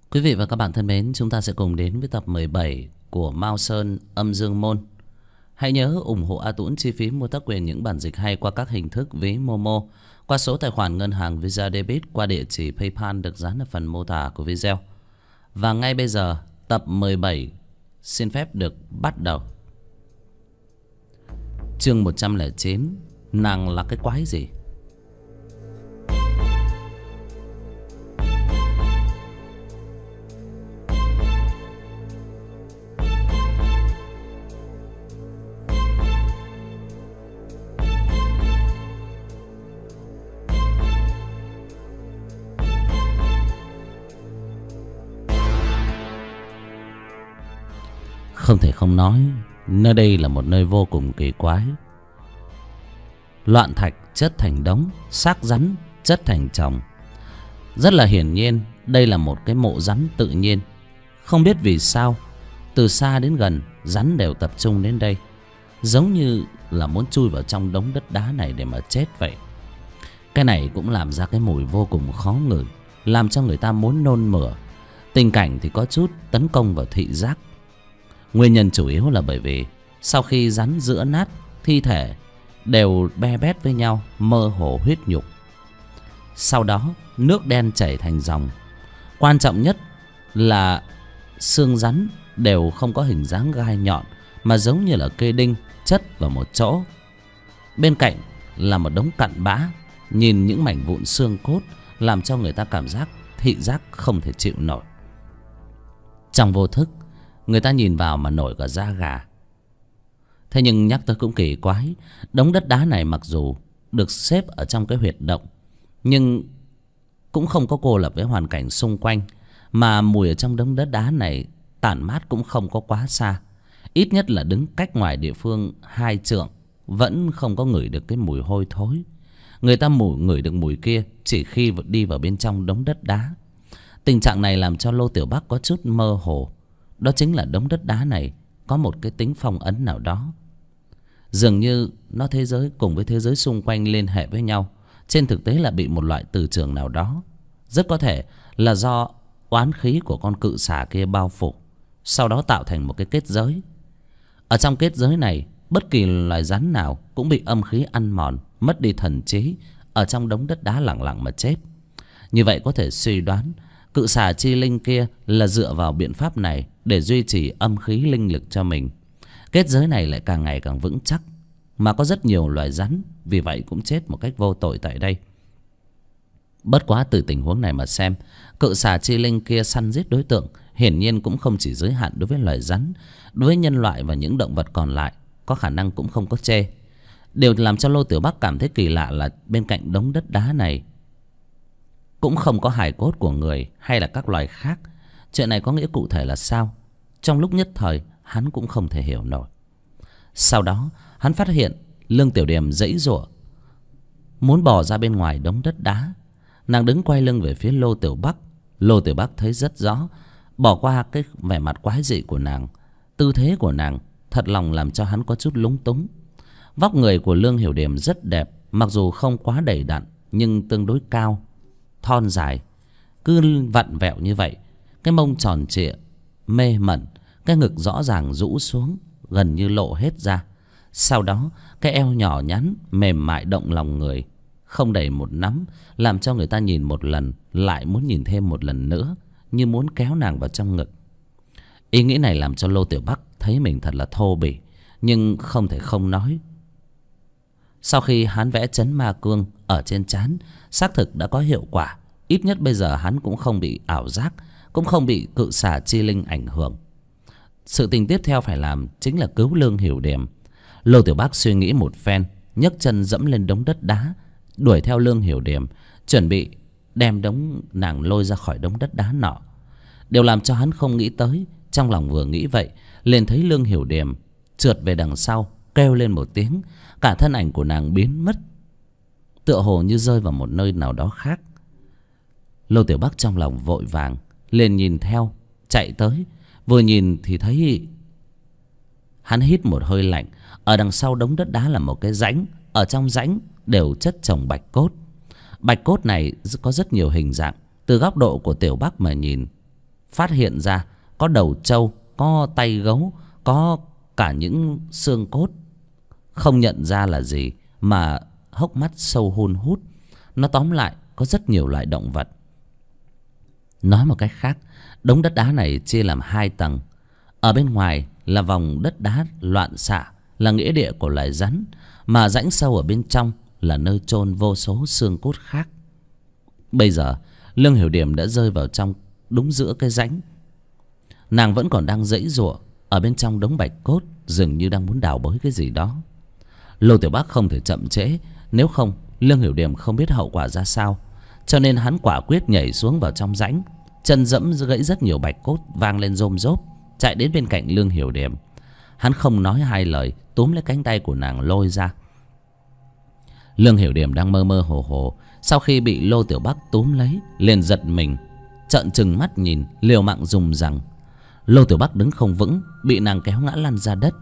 Quý vị và các bạn thân mến, chúng ta sẽ cùng đến với tập 17 của Mao Sơn Âm Dương Môn. Hãy nhớ ủng hộ A Tũng chi phí mua tác quyền những bản dịch hay qua các hình thức ví Momo, qua số tài khoản ngân hàng Visa Debit, qua địa chỉ PayPal được dán ở phần mô tả của video. Và ngay bây giờ, tập 17 xin phép được bắt đầu. Chương 109, nàng là cái quái gì? Không thể không nói, nơi đây là một nơi vô cùng kỳ quái. Loạn thạch chất thành đống, xác rắn chất thành chồng. Rất là hiển nhiên, đây là một cái mộ rắn tự nhiên. Không biết vì sao, từ xa đến gần, rắn đều tập trung đến đây, giống như là muốn chui vào trong đống đất đá này để mà chết vậy. Cái này cũng làm ra cái mùi vô cùng khó ngửi, làm cho người ta muốn nôn mửa. Tình cảnh thì có chút tấn công vào thị giác. Nguyên nhân chủ yếu là bởi vì sau khi rắn giữa nát, thi thể đều be bét với nhau, mơ hồ huyết nhục. Sau đó nước đen chảy thành dòng. Quan trọng nhất là xương rắn đều không có hình dáng gai nhọn, mà giống như là cây đinh chất vào một chỗ. Bên cạnh là một đống cặn bã. Nhìn những mảnh vụn xương cốt làm cho người ta cảm giác thị giác không thể chịu nổi. Trong vô thức, người ta nhìn vào mà nổi cả da gà. Thế nhưng nhắc tới cũng kỳ quái, đống đất đá này mặc dù được xếp ở trong cái huyệt động, nhưng cũng không có cô lập với hoàn cảnh xung quanh. Mà mùi ở trong đống đất đá này tản mát cũng không có quá xa. Ít nhất là đứng cách ngoài địa phương 2 trượng vẫn không có ngửi được cái mùi hôi thối. Người ta ngửi được mùi kia chỉ khi đi vào bên trong đống đất đá. Tình trạng này làm cho Lô Tiểu Bắc có chút mơ hồ. Đó chính là đống đất đá này có một cái tính phong ấn nào đó. Dường như nó thế giới cùng với thế giới xung quanh liên hệ với nhau. Trên thực tế là bị một loại từ trường nào đó. Rất có thể là do oán khí của con cự xà kia bao phủ, sau đó tạo thành một cái kết giới. Ở trong kết giới này, bất kỳ loài rắn nào cũng bị âm khí ăn mòn, mất đi thần trí, ở trong đống đất đá lặng lặng mà chết. Như vậy có thể suy đoán cự xà chi linh kia là dựa vào biện pháp này để duy trì âm khí linh lực cho mình. Kết giới này lại càng ngày càng vững chắc, mà có rất nhiều loài rắn vì vậy cũng chết một cách vô tội tại đây. Bất quá từ tình huống này mà xem, cự xà chi linh kia săn giết đối tượng hiển nhiên cũng không chỉ giới hạn đối với loài rắn. Đối với nhân loại và những động vật còn lại, có khả năng cũng không có chê. Điều làm cho Lô Tiểu Bắc cảm thấy kỳ lạ là bên cạnh đống đất đá này cũng không có hài cốt của người hay là các loài khác. Chuyện này có nghĩa cụ thể là sao? Trong lúc nhất thời hắn cũng không thể hiểu nổi. Sau đó hắn phát hiện Lương Tiểu Điềm giãy giụa muốn bò ra bên ngoài đống đất đá. Nàng đứng quay lưng về phía Lô Tiểu Bắc. Lô Tiểu Bắc thấy rất rõ, bỏ qua cái vẻ mặt quái dị của nàng, tư thế của nàng thật lòng làm cho hắn có chút lúng túng. Vóc người của Lương Hiểu Điềm rất đẹp, mặc dù không quá đầy đặn nhưng tương đối cao, thon dài, cứ vặn vẹo như vậy. Cái mông tròn trịa mê mẩn, cái ngực rõ ràng rũ xuống gần như lộ hết ra. Sau đó cái eo nhỏ nhắn mềm mại động lòng người, không đầy một nắm, làm cho người ta nhìn một lần lại muốn nhìn thêm một lần nữa, như muốn kéo nàng vào trong ngực. Ý nghĩ này làm cho Lô Tiểu Bắc thấy mình thật là thô bỉ, nhưng không thể không nói. Sau khi hắn vẽ chấn ma cương ở trên trán, xác thực đã có hiệu quả. Ít nhất bây giờ hắn cũng không bị ảo giác, cũng không bị cự xà chi linh ảnh hưởng. Sự tình tiếp theo phải làm chính là cứu Lương Hiểu Điềm. Lô Tiểu Bắc suy nghĩ một phen, nhấc chân dẫm lên đống đất đá, đuổi theo Lương Hiểu Điềm, chuẩn bị đem đống nàng lôi ra khỏi đống đất đá nọ. Điều làm cho hắn không nghĩ tới, trong lòng vừa nghĩ vậy, liền thấy Lương Hiểu Điềm trượt về đằng sau, kêu lên một tiếng, cả thân ảnh của nàng biến mất, tựa hồ như rơi vào một nơi nào đó khác. Lô Tiểu Bắc trong lòng vội vàng liền nhìn theo, chạy tới. Vừa nhìn thì thấy, hắn hít một hơi lạnh. Ở đằng sau đống đất đá là một cái rãnh, ở trong rãnh đều chất chồng bạch cốt. Bạch cốt này có rất nhiều hình dạng. Từ góc độ của Tiểu Bắc mà nhìn, phát hiện ra có đầu trâu, có tay gấu, có cả những xương cốt. Không nhận ra là gì mà hốc mắt sâu hun hút. Nó tóm lại có rất nhiều loại động vật. Nói một cách khác, đống đất đá này chia làm 2 tầng. Ở bên ngoài là vòng đất đá loạn xạ, là nghĩa địa của loài rắn. Mà rãnh sâu ở bên trong là nơi chôn vô số xương cốt khác. Bây giờ Lương Hiểu Điểm đã rơi vào trong đúng giữa cái rãnh. Nàng vẫn còn đang giãy giụa ở bên trong đống bạch cốt, dường như đang muốn đào bới cái gì đó. Lô Tiểu Bắc không thể chậm trễ, nếu không Lương Hiểu Điểm không biết hậu quả ra sao. Cho nên hắn quả quyết nhảy xuống vào trong rãnh, chân dẫm gãy rất nhiều bạch cốt vang lên rôm rốp, chạy đến bên cạnh Lương Hiểu Điểm. Hắn không nói hai lời, túm lấy cánh tay của nàng lôi ra. Lương Hiểu Điểm đang mơ mơ hồ hồ, sau khi bị Lô Tiểu Bắc túm lấy liền giật mình, trợn trừng mắt nhìn, liều mạng dùng rằng. Lô Tiểu Bắc đứng không vững, bị nàng kéo ngã lăn ra đất.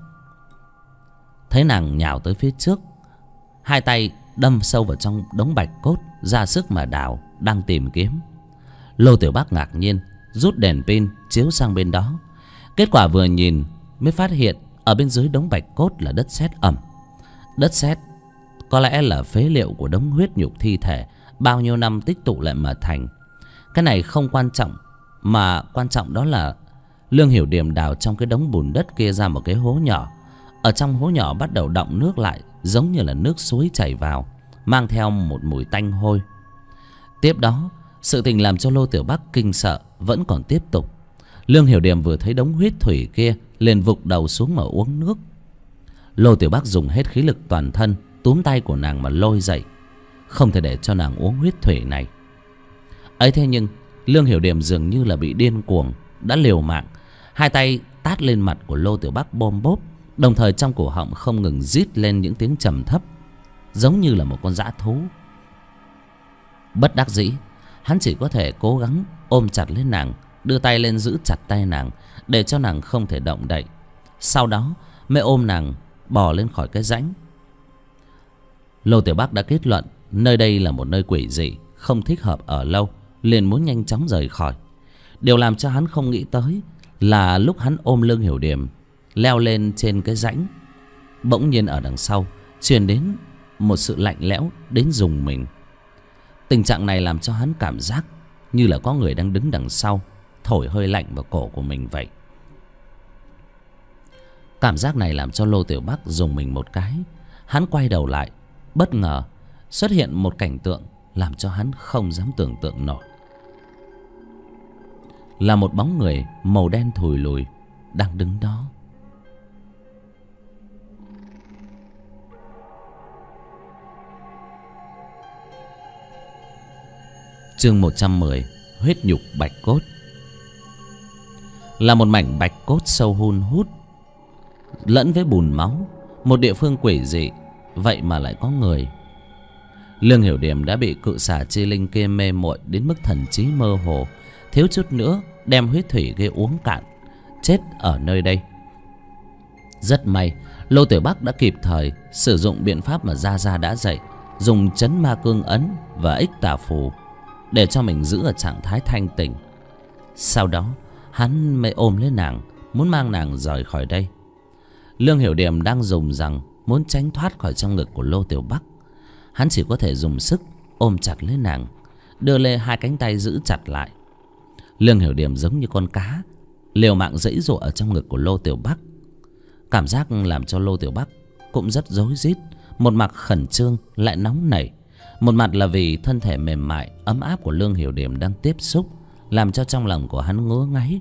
Thấy nàng nhào tới phía trước, hai tay đâm sâu vào trong đống bạch cốt, ra sức mà đào, đang tìm kiếm. Lô Tiểu Bắc ngạc nhiên rút đèn pin chiếu sang bên đó. Kết quả vừa nhìn mới phát hiện ở bên dưới đống bạch cốt là đất sét ẩm. Đất sét có lẽ là phế liệu của đống huyết nhục thi thể bao nhiêu năm tích tụ lại mà thành. Cái này không quan trọng, mà quan trọng đó là Lương Hiểu Điểm đào trong cái đống bùn đất kia ra một cái hố nhỏ. Ở trong hố nhỏ bắt đầu đọng nước lại, giống như là nước suối chảy vào, mang theo một mùi tanh hôi. Tiếp đó, sự tình làm cho Lô Tiểu Bắc kinh sợ vẫn còn tiếp tục. Lương Hiểu Điểm vừa thấy đống huyết thủy kia liền vụt đầu xuống mà uống nước. Lô Tiểu Bắc dùng hết khí lực toàn thân túm tay của nàng mà lôi dậy, không thể để cho nàng uống huyết thủy này. Ấy thế nhưng Lương Hiểu Điểm dường như là bị điên cuồng, đã liều mạng, hai tay tát lên mặt của Lô Tiểu Bắc bôm bốp, đồng thời trong cổ họng không ngừng rít lên những tiếng trầm thấp, giống như là một con dã thú. Bất đắc dĩ, hắn chỉ có thể cố gắng ôm chặt lấy nàng, đưa tay lên giữ chặt tay nàng để cho nàng không thể động đậy. Sau đó mới ôm nàng bò lên khỏi cái rãnh. Lô Tiểu Bắc đã kết luận nơi đây là một nơi quỷ dị, không thích hợp ở lâu, liền muốn nhanh chóng rời khỏi. Điều làm cho hắn không nghĩ tới là lúc hắn ôm Lương Hiểu Điểm leo lên trên cái rãnh, bỗng nhiên ở đằng sau truyền đến một sự lạnh lẽo đến rùng mình. Tình trạng này làm cho hắn cảm giác như là có người đang đứng đằng sau thổi hơi lạnh vào cổ của mình vậy. Cảm giác này làm cho Lô Tiểu Bắc rùng mình một cái. Hắn quay đầu lại, bất ngờ xuất hiện một cảnh tượng làm cho hắn không dám tưởng tượng nổi. Là một bóng người màu đen thùi lùi đang đứng đó. Chương 110: Huyết nhục bạch cốt. Là một mảnh bạch cốt sâu hun hút lẫn với bùn máu, một địa phương quỷ dị, vậy mà lại có người. Lương Hiểu Điểm đã bị cự xà chi linh kia mê muội đến mức thần trí mơ hồ, thiếu chút nữa đem huyết thủy kia uống cạn, chết ở nơi đây. Rất may Lô Tiểu Bắc đã kịp thời sử dụng biện pháp mà Gia Gia đã dạy, dùng chấn ma cương ấn và ích tà phù để cho mình giữ ở trạng thái thanh tỉnh. Sau đó hắn mới ôm lấy nàng, muốn mang nàng rời khỏi đây. Lương Hiểu Điểm đang dùng rằng muốn tránh thoát khỏi trong ngực của Lô Tiểu Bắc. Hắn chỉ có thể dùng sức ôm chặt lấy nàng, đưa lên hai cánh tay giữ chặt lại. Lương Hiểu Điểm giống như con cá, liều mạng giãy giụa ở trong ngực của Lô Tiểu Bắc. Cảm giác làm cho Lô Tiểu Bắc cũng rất rối rít, một mặt khẩn trương lại nóng nảy, một mặt là vì thân thể mềm mại ấm áp của Lương Hiểu Điểm đang tiếp xúc, làm cho trong lòng của hắn ngứa ngáy.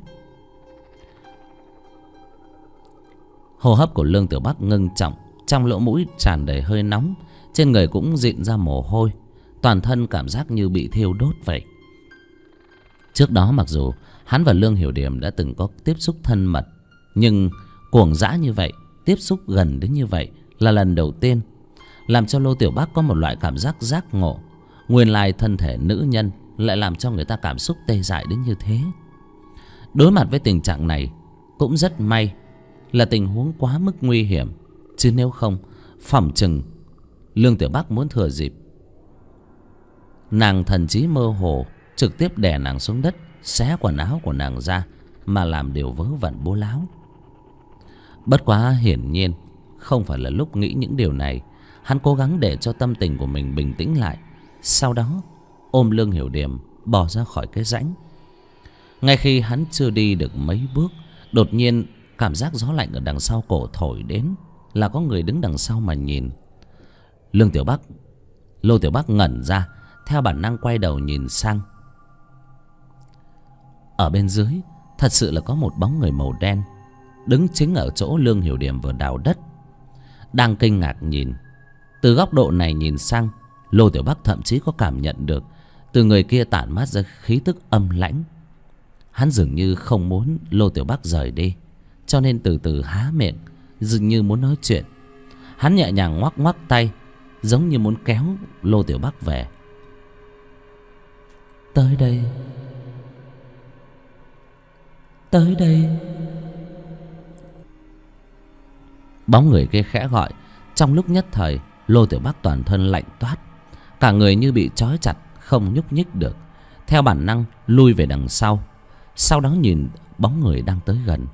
Hô hấp của Lương Tiểu Bắc ngưng trọng, trong lỗ mũi tràn đầy hơi nóng, trên người cũng rịn ra mồ hôi, toàn thân cảm giác như bị thiêu đốt vậy. Trước đó mặc dù hắn và Lương Hiểu Điểm đã từng có tiếp xúc thân mật, nhưng cuồng dã như vậy, tiếp xúc gần đến như vậy là lần đầu tiên, làm cho Lô Tiểu Bắc có một loại cảm giác giác ngộ. Nguyên lai thân thể nữ nhân lại làm cho người ta cảm xúc tê dại đến như thế. Đối mặt với tình trạng này, cũng rất may là tình huống quá mức nguy hiểm, chứ nếu không phỏng chừng Lương Tiểu Bắc muốn thừa dịp nàng thần trí mơ hồ trực tiếp đè nàng xuống đất, xé quần áo của nàng ra mà làm điều vớ vẩn bố láo. Bất quá hiển nhiên không phải là lúc nghĩ những điều này. Hắn cố gắng để cho tâm tình của mình bình tĩnh lại, sau đó ôm Lương Hiểu Điềm bò ra khỏi cái rãnh. Ngay khi hắn chưa đi được mấy bước, đột nhiên cảm giác gió lạnh ở đằng sau cổ thổi đến, là có người đứng đằng sau mà nhìn. Lô Tiểu Bắc ngẩn ra, theo bản năng quay đầu nhìn sang. Ở bên dưới thật sự là có một bóng người màu đen đứng chính ở chỗ Lương Hiểu Điềm vừa đào đất, đang kinh ngạc nhìn. Từ góc độ này nhìn sang, Lô Tiểu Bắc thậm chí có cảm nhận được từ người kia tản mát ra khí tức âm lãnh. Hắn dường như không muốn Lô Tiểu Bắc rời đi, cho nên từ từ há miệng, dường như muốn nói chuyện. Hắn nhẹ nhàng ngoắc ngoắc tay, giống như muốn kéo Lô Tiểu Bắc về. Tới đây, tới đây. Bóng người kia khẽ gọi. Trong lúc nhất thời, Lô Tiểu Bắc toàn thân lạnh toát, cả người như bị trói chặt, không nhúc nhích được. Theo bản năng lui về đằng sau, sau đó nhìn bóng người đang tới gần.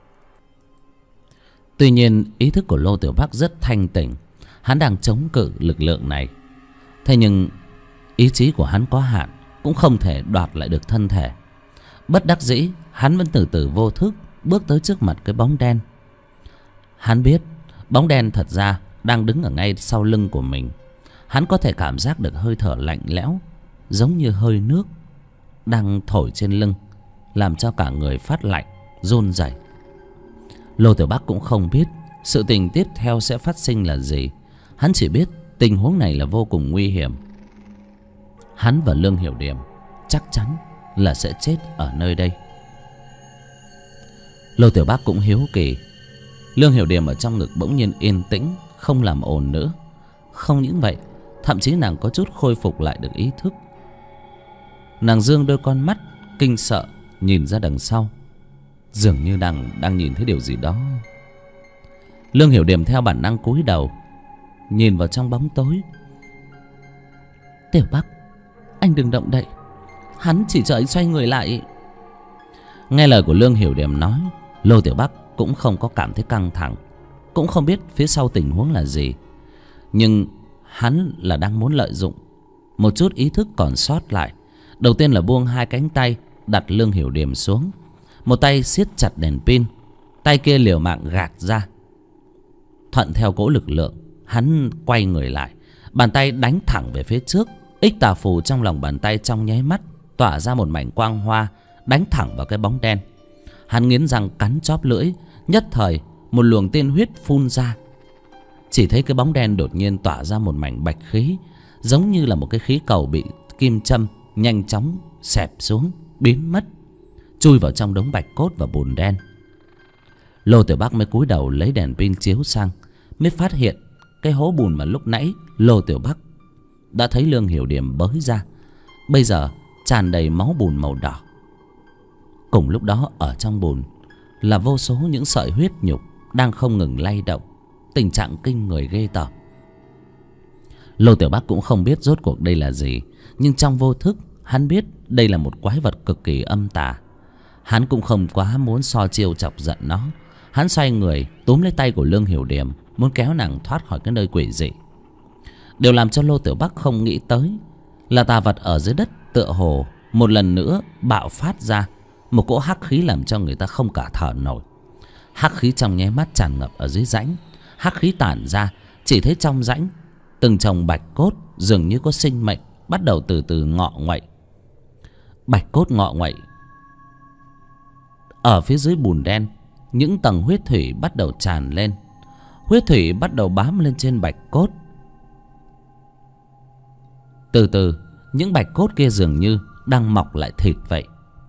Tuy nhiên ý thức của Lô Tiểu Bắc rất thanh tỉnh. Hắn đang chống cự lực lượng này. Thế nhưng ý chí của hắn có hạn, cũng không thể đoạt lại được thân thể. Bất đắc dĩ, hắn vẫn từ từ vô thức bước tới trước mặt cái bóng đen. Hắn biết bóng đen thật ra đang đứng ở ngay sau lưng của mình. Hắn có thể cảm giác được hơi thở lạnh lẽo, giống như hơi nước đang thổi trên lưng, làm cho cả người phát lạnh, run rẩy. Lô Tiểu Bắc cũng không biết sự tình tiếp theo sẽ phát sinh là gì. Hắn chỉ biết tình huống này là vô cùng nguy hiểm. Hắn và Lương Hiểu Điềm chắc chắn là sẽ chết ở nơi đây. Lô Tiểu Bắc cũng hiếu kỳ. Lương Hiểu Điềm ở trong ngực bỗng nhiên yên tĩnh, không làm ồn nữa. Không những vậy, thậm chí nàng có chút khôi phục lại được ý thức. Nàng dương đôi con mắt kinh sợ nhìn ra đằng sau, dường như đang nhìn thấy điều gì đó. Lương Hiểu Điềm theo bản năng cúi đầu nhìn vào trong bóng tối. Tiểu Bắc, anh đừng động đậy, hắn chỉ chờ anh xoay người lại. Nghe lời của Lương Hiểu Điềm nói, Lô Tiểu Bắc cũng không có cảm thấy căng thẳng, cũng không biết phía sau tình huống là gì. Nhưng hắn là đang muốn lợi dụng một chút ý thức còn sót lại. Đầu tiên là buông hai cánh tay, đặt Lương Hiểu Điềm xuống. Một tay siết chặt đèn pin, tay kia liều mạng gạt ra. Thuận theo cỗ lực lượng, hắn quay người lại, bàn tay đánh thẳng về phía trước. Ích tà phù trong lòng bàn tay trong nháy mắt tỏa ra một mảnh quang hoa, đánh thẳng vào cái bóng đen. Hắn nghiến răng cắn chóp lưỡi, nhất thời một luồng tiên huyết phun ra. Chỉ thấy cái bóng đen đột nhiên tỏa ra một mảnh bạch khí, giống như là một cái khí cầu bị kim châm nhanh chóng xẹp xuống, biến mất, chui vào trong đống bạch cốt và bùn đen. Lô Tiểu Bắc mới cúi đầu lấy đèn pin chiếu sang, mới phát hiện cái hố bùn mà lúc nãy Lô Tiểu Bắc đã thấy Lương Hiểu Điềm bới ra, bây giờ tràn đầy máu bùn màu đỏ. Cùng lúc đó ở trong bùn là vô số những sợi huyết nhục đang không ngừng lay động, tình trạng kinh người ghê tởm. Lô Tiểu Bắc cũng không biết rốt cuộc đây là gì, nhưng trong vô thức hắn biết đây là một quái vật cực kỳ âm tà. Hắn cũng không quá muốn so chiêu chọc giận nó. Hắn xoay người túm lấy tay của Lương Hiểu Điềm, muốn kéo nàng thoát khỏi cái nơi quỷ dị. Điều làm cho Lô Tiểu Bắc không nghĩ tới là tà vật ở dưới đất tựa hồ một lần nữa bạo phát ra một cỗ hắc khí, làm cho người ta không cả thở nổi. Hắc khí trong nháy mắt tràn ngập ở dưới rãnh. Hắc khí tản ra, chỉ thấy trong rãnh từng chồng bạch cốt dường như có sinh mệnh, bắt đầu từ từ ngọ nguậy. Bạch cốt ngọ nguậy. Ở phía dưới bùn đen, những tầng huyết thủy bắt đầu tràn lên. Huyết thủy bắt đầu bám lên trên bạch cốt. Từ từ, những bạch cốt kia dường như đang mọc lại thịt vậy.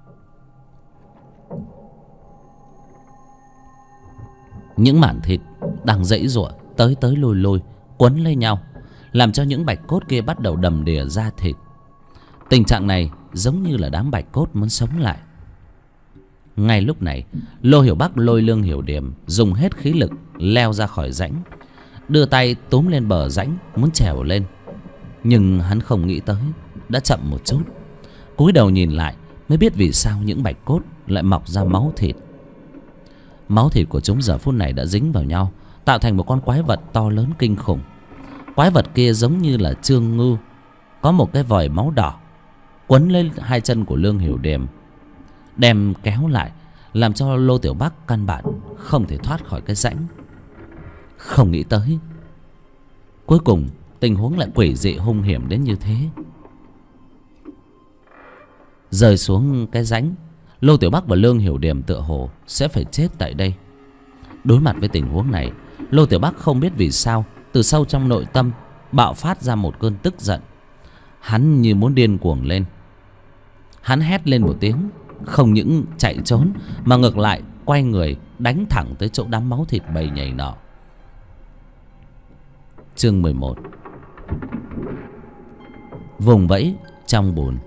Những mảng thịt đang giãy giụa tới tới lui lui, quấn lấy nhau, làm cho những bạch cốt kia bắt đầu đầm đìa ra thịt. Tình trạng này giống như là đám bạch cốt muốn sống lại. Ngay lúc này, Lô Hiểu Bắc lôi Lương Hiểu Điềm dùng hết khí lực leo ra khỏi rãnh, đưa tay túm lên bờ rãnh muốn trèo lên. Nhưng hắn không nghĩ tới đã chậm một chút. Cúi đầu nhìn lại, mới biết vì sao những bạch cốt lại mọc ra máu thịt. Máu thịt của chúng giờ phút này đã dính vào nhau, tạo thành một con quái vật to lớn kinh khủng. Quái vật kia giống như là Trương Ngư, có một cái vòi máu đỏ quấn lên hai chân của Lương Hiểu Điềm, đem kéo lại, làm cho Lô Tiểu Bắc căn bản không thể thoát khỏi cái rãnh. Không nghĩ tới cuối cùng tình huống lại quỷ dị hung hiểm đến như thế. Rơi xuống cái rãnh, Lô Tiểu Bắc và Lương Hiểu Điềm tựa hồ sẽ phải chết tại đây. Đối mặt với tình huống này, Lô Tiểu Bắc không biết vì sao từ sâu trong nội tâm bạo phát ra một cơn tức giận. Hắn như muốn điên cuồng lên. Hắn hét lên một tiếng, không những chạy trốn mà ngược lại quay người đánh thẳng tới chỗ đám máu thịt bầy nhầy nọ. Chương 11. Vùng vẫy trong bùn.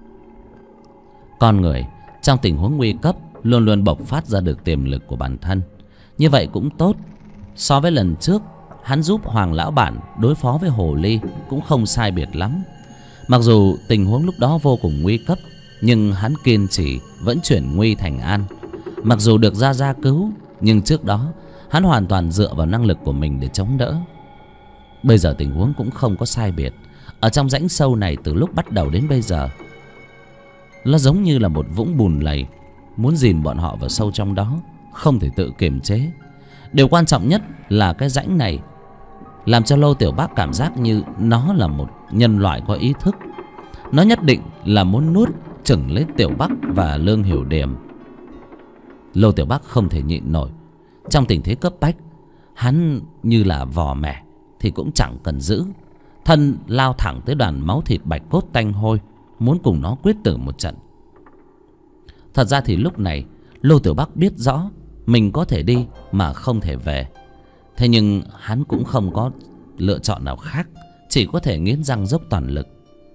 Con người trong tình huống nguy cấp luôn luôn bộc phát ra được tiềm lực của bản thân. Như vậy cũng tốt. So với lần trước hắn giúp Hoàng lão bản đối phó với hồ ly cũng không sai biệt lắm. Mặc dù tình huống lúc đó vô cùng nguy cấp, nhưng hắn kiên trì vẫn chuyển nguy thành an. Mặc dù được Gia Gia cứu, nhưng trước đó hắn hoàn toàn dựa vào năng lực của mình để chống đỡ. Bây giờ tình huống cũng không có sai biệt. Ở trong rãnh sâu này từ lúc bắt đầu đến bây giờ, nó giống như là một vũng bùn lầy, muốn dìm bọn họ vào sâu trong đó, không thể tự kiềm chế. Điều quan trọng nhất là cái rãnh này làm cho Lô Tiểu Bắc cảm giác như nó là một nhân loại có ý thức. Nó nhất định là muốn nuốt chửng lấy Tiểu Bắc và Lương Hiểu Điềm. Lô Tiểu Bắc không thể nhịn nổi. Trong tình thế cấp bách, hắn như là vò mẻ thì cũng chẳng cần giữ, thân lao thẳng tới đoàn máu thịt bạch cốt tanh hôi, muốn cùng nó quyết tử một trận. Thật ra thì lúc này Lô Tiểu Bắc biết rõ mình có thể đi mà không thể về. Thế nhưng hắn cũng không có lựa chọn nào khác, chỉ có thể nghiến răng dốc toàn lực.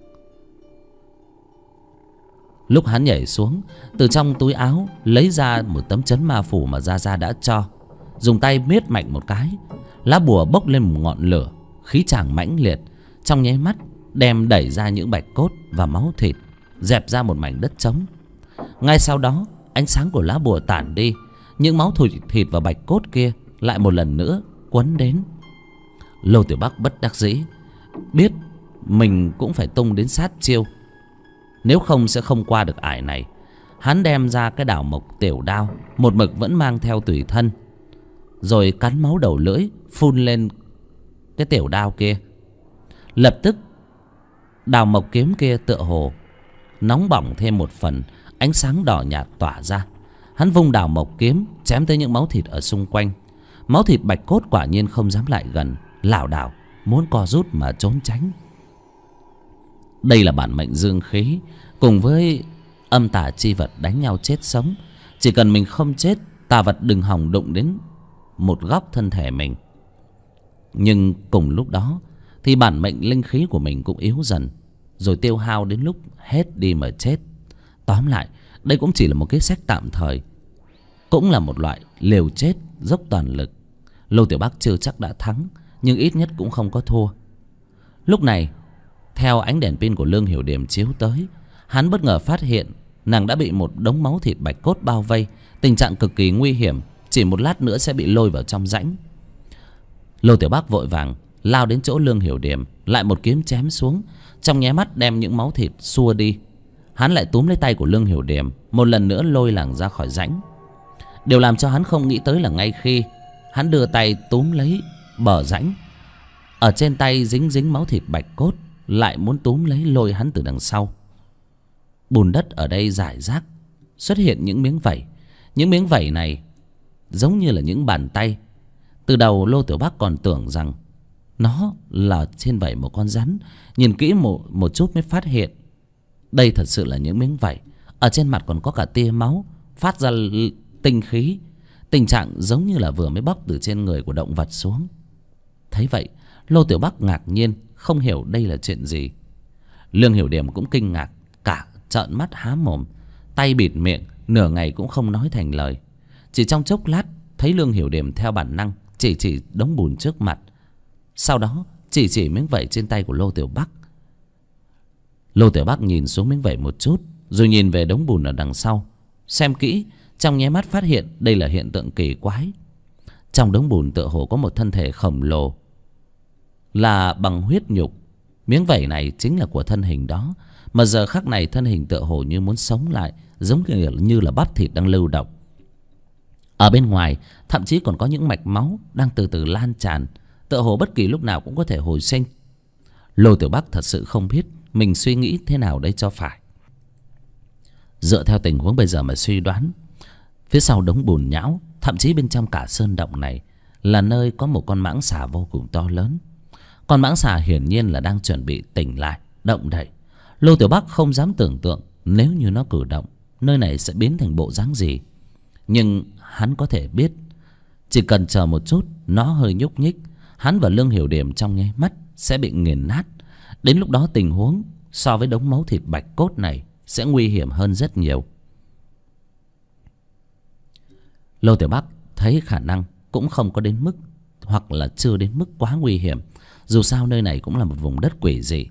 Lúc hắn nhảy xuống, từ trong túi áo lấy ra một tấm chấn ma phủ mà Gia Gia đã cho, dùng tay miết mạnh một cái, lá bùa bốc lên một ngọn lửa, khí tràng mãnh liệt, trong nháy mắt đem đẩy ra những bạch cốt và máu thịt, dẹp ra một mảnh đất trống. Ngay sau đó ánh sáng của lá bùa tản đi, những máu thịt và bạch cốt kia lại một lần nữa quấn đến. Lô Tiểu Bắc bất đắc dĩ biết mình cũng phải tung đến sát chiêu, nếu không sẽ không qua được ải này. Hắn đem ra cái đảo mộc tiểu đao một mực vẫn mang theo tùy thân, rồi cắn máu đầu lưỡi phun lên cái tiểu đao kia. Lập tức đào mộc kiếm kia tựa hồ nóng bỏng thêm một phần, ánh sáng đỏ nhạt tỏa ra. Hắn vung đào mộc kiếm chém tới những máu thịt ở xung quanh. Máu thịt bạch cốt quả nhiên không dám lại gần, lảo đảo muốn co rút mà trốn tránh. Đây là bản mệnh dương khí cùng với âm tà chi vật đánh nhau chết sống. Chỉ cần mình không chết, tà vật đừng hòng đụng đến một góc thân thể mình. Nhưng cùng lúc đó thì bản mệnh linh khí của mình cũng yếu dần, rồi tiêu hao đến lúc hết đi mà chết. Tóm lại, đây cũng chỉ là một cái sách tạm thời, cũng là một loại liều chết dốc toàn lực. Lô Tiểu Bắc chưa chắc đã thắng, nhưng ít nhất cũng không có thua. Lúc này, theo ánh đèn pin của Lương Hiểu Điềm chiếu tới, hắn bất ngờ phát hiện nàng đã bị một đống máu thịt bạch cốt bao vây, tình trạng cực kỳ nguy hiểm, chỉ một lát nữa sẽ bị lôi vào trong rãnh. Lô Tiểu Bắc vội vàng lao đến chỗ Lương Hiểu Điềm, lại một kiếm chém xuống, trong nháy mắt đem những máu thịt xua đi. Hắn lại túm lấy tay của Lương Hiểu Điềm, một lần nữa lôi nàng ra khỏi rãnh. Điều làm cho hắn không nghĩ tới là ngay khi hắn đưa tay túm lấy bờ rãnh, ở trên tay dính dính máu thịt bạch cốt lại muốn túm lấy lôi hắn từ đằng sau. Bùn đất ở đây rải rác, xuất hiện những miếng vảy. Những miếng vảy này giống như là những bàn tay. Từ đầu Lô Tiểu Bắc còn tưởng rằng nó là trên vảy một con rắn, nhìn kỹ một chút mới phát hiện đây thật sự là những miếng vảy. Ở trên mặt còn có cả tia máu phát ra tinh khí, tình trạng giống như là vừa mới bóc từ trên người của động vật xuống. Thấy vậy, Lô Tiểu Bắc ngạc nhiên, không hiểu đây là chuyện gì. Lương Hiểu Điềm cũng kinh ngạc, cả trợn mắt há mồm, tay bịt miệng, nửa ngày cũng không nói thành lời. Chỉ trong chốc lát, thấy Lương Hiểu Điềm theo bản năng chỉ đống bùn trước mặt, sau đó chỉ miếng vảy trên tay của Lô Tiểu Bắc. Lô Tiểu Bắc nhìn xuống miếng vảy một chút, rồi nhìn về đống bùn ở đằng sau. Xem kỹ, trong nháy mắt phát hiện đây là hiện tượng kỳ quái. Trong đống bùn tựa hồ có một thân thể khổng lồ, là bằng huyết nhục. Miếng vảy này chính là của thân hình đó, mà giờ khắc này thân hình tựa hồ như muốn sống lại, giống như là bắp thịt đang lưu động. Ở bên ngoài thậm chí còn có những mạch máu đang từ từ lan tràn, tựa hồ bất kỳ lúc nào cũng có thể hồi sinh. Lô Tiểu Bắc thật sự không biết mình suy nghĩ thế nào đây cho phải. Dựa theo tình huống bây giờ mà suy đoán, phía sau đống bùn nhão, thậm chí bên trong cả sơn động này, là nơi có một con mãng xà vô cùng to lớn. Con mãng xà hiển nhiên là đang chuẩn bị tỉnh lại, động đậy. Lô Tiểu Bắc không dám tưởng tượng nếu như nó cử động, nơi này sẽ biến thành bộ dáng gì. Nhưng hắn có thể biết, chỉ cần chờ một chút, nó hơi nhúc nhích, hắn và Lương Hiểu Điểm trong nháy mắt sẽ bị nghiền nát. Đến lúc đó tình huống so với đống máu thịt bạch cốt này sẽ nguy hiểm hơn rất nhiều. Lô Tiểu Bắc thấy khả năng cũng không có đến mức, hoặc là chưa đến mức quá nguy hiểm. Dù sao nơi này cũng là một vùng đất quỷ dị.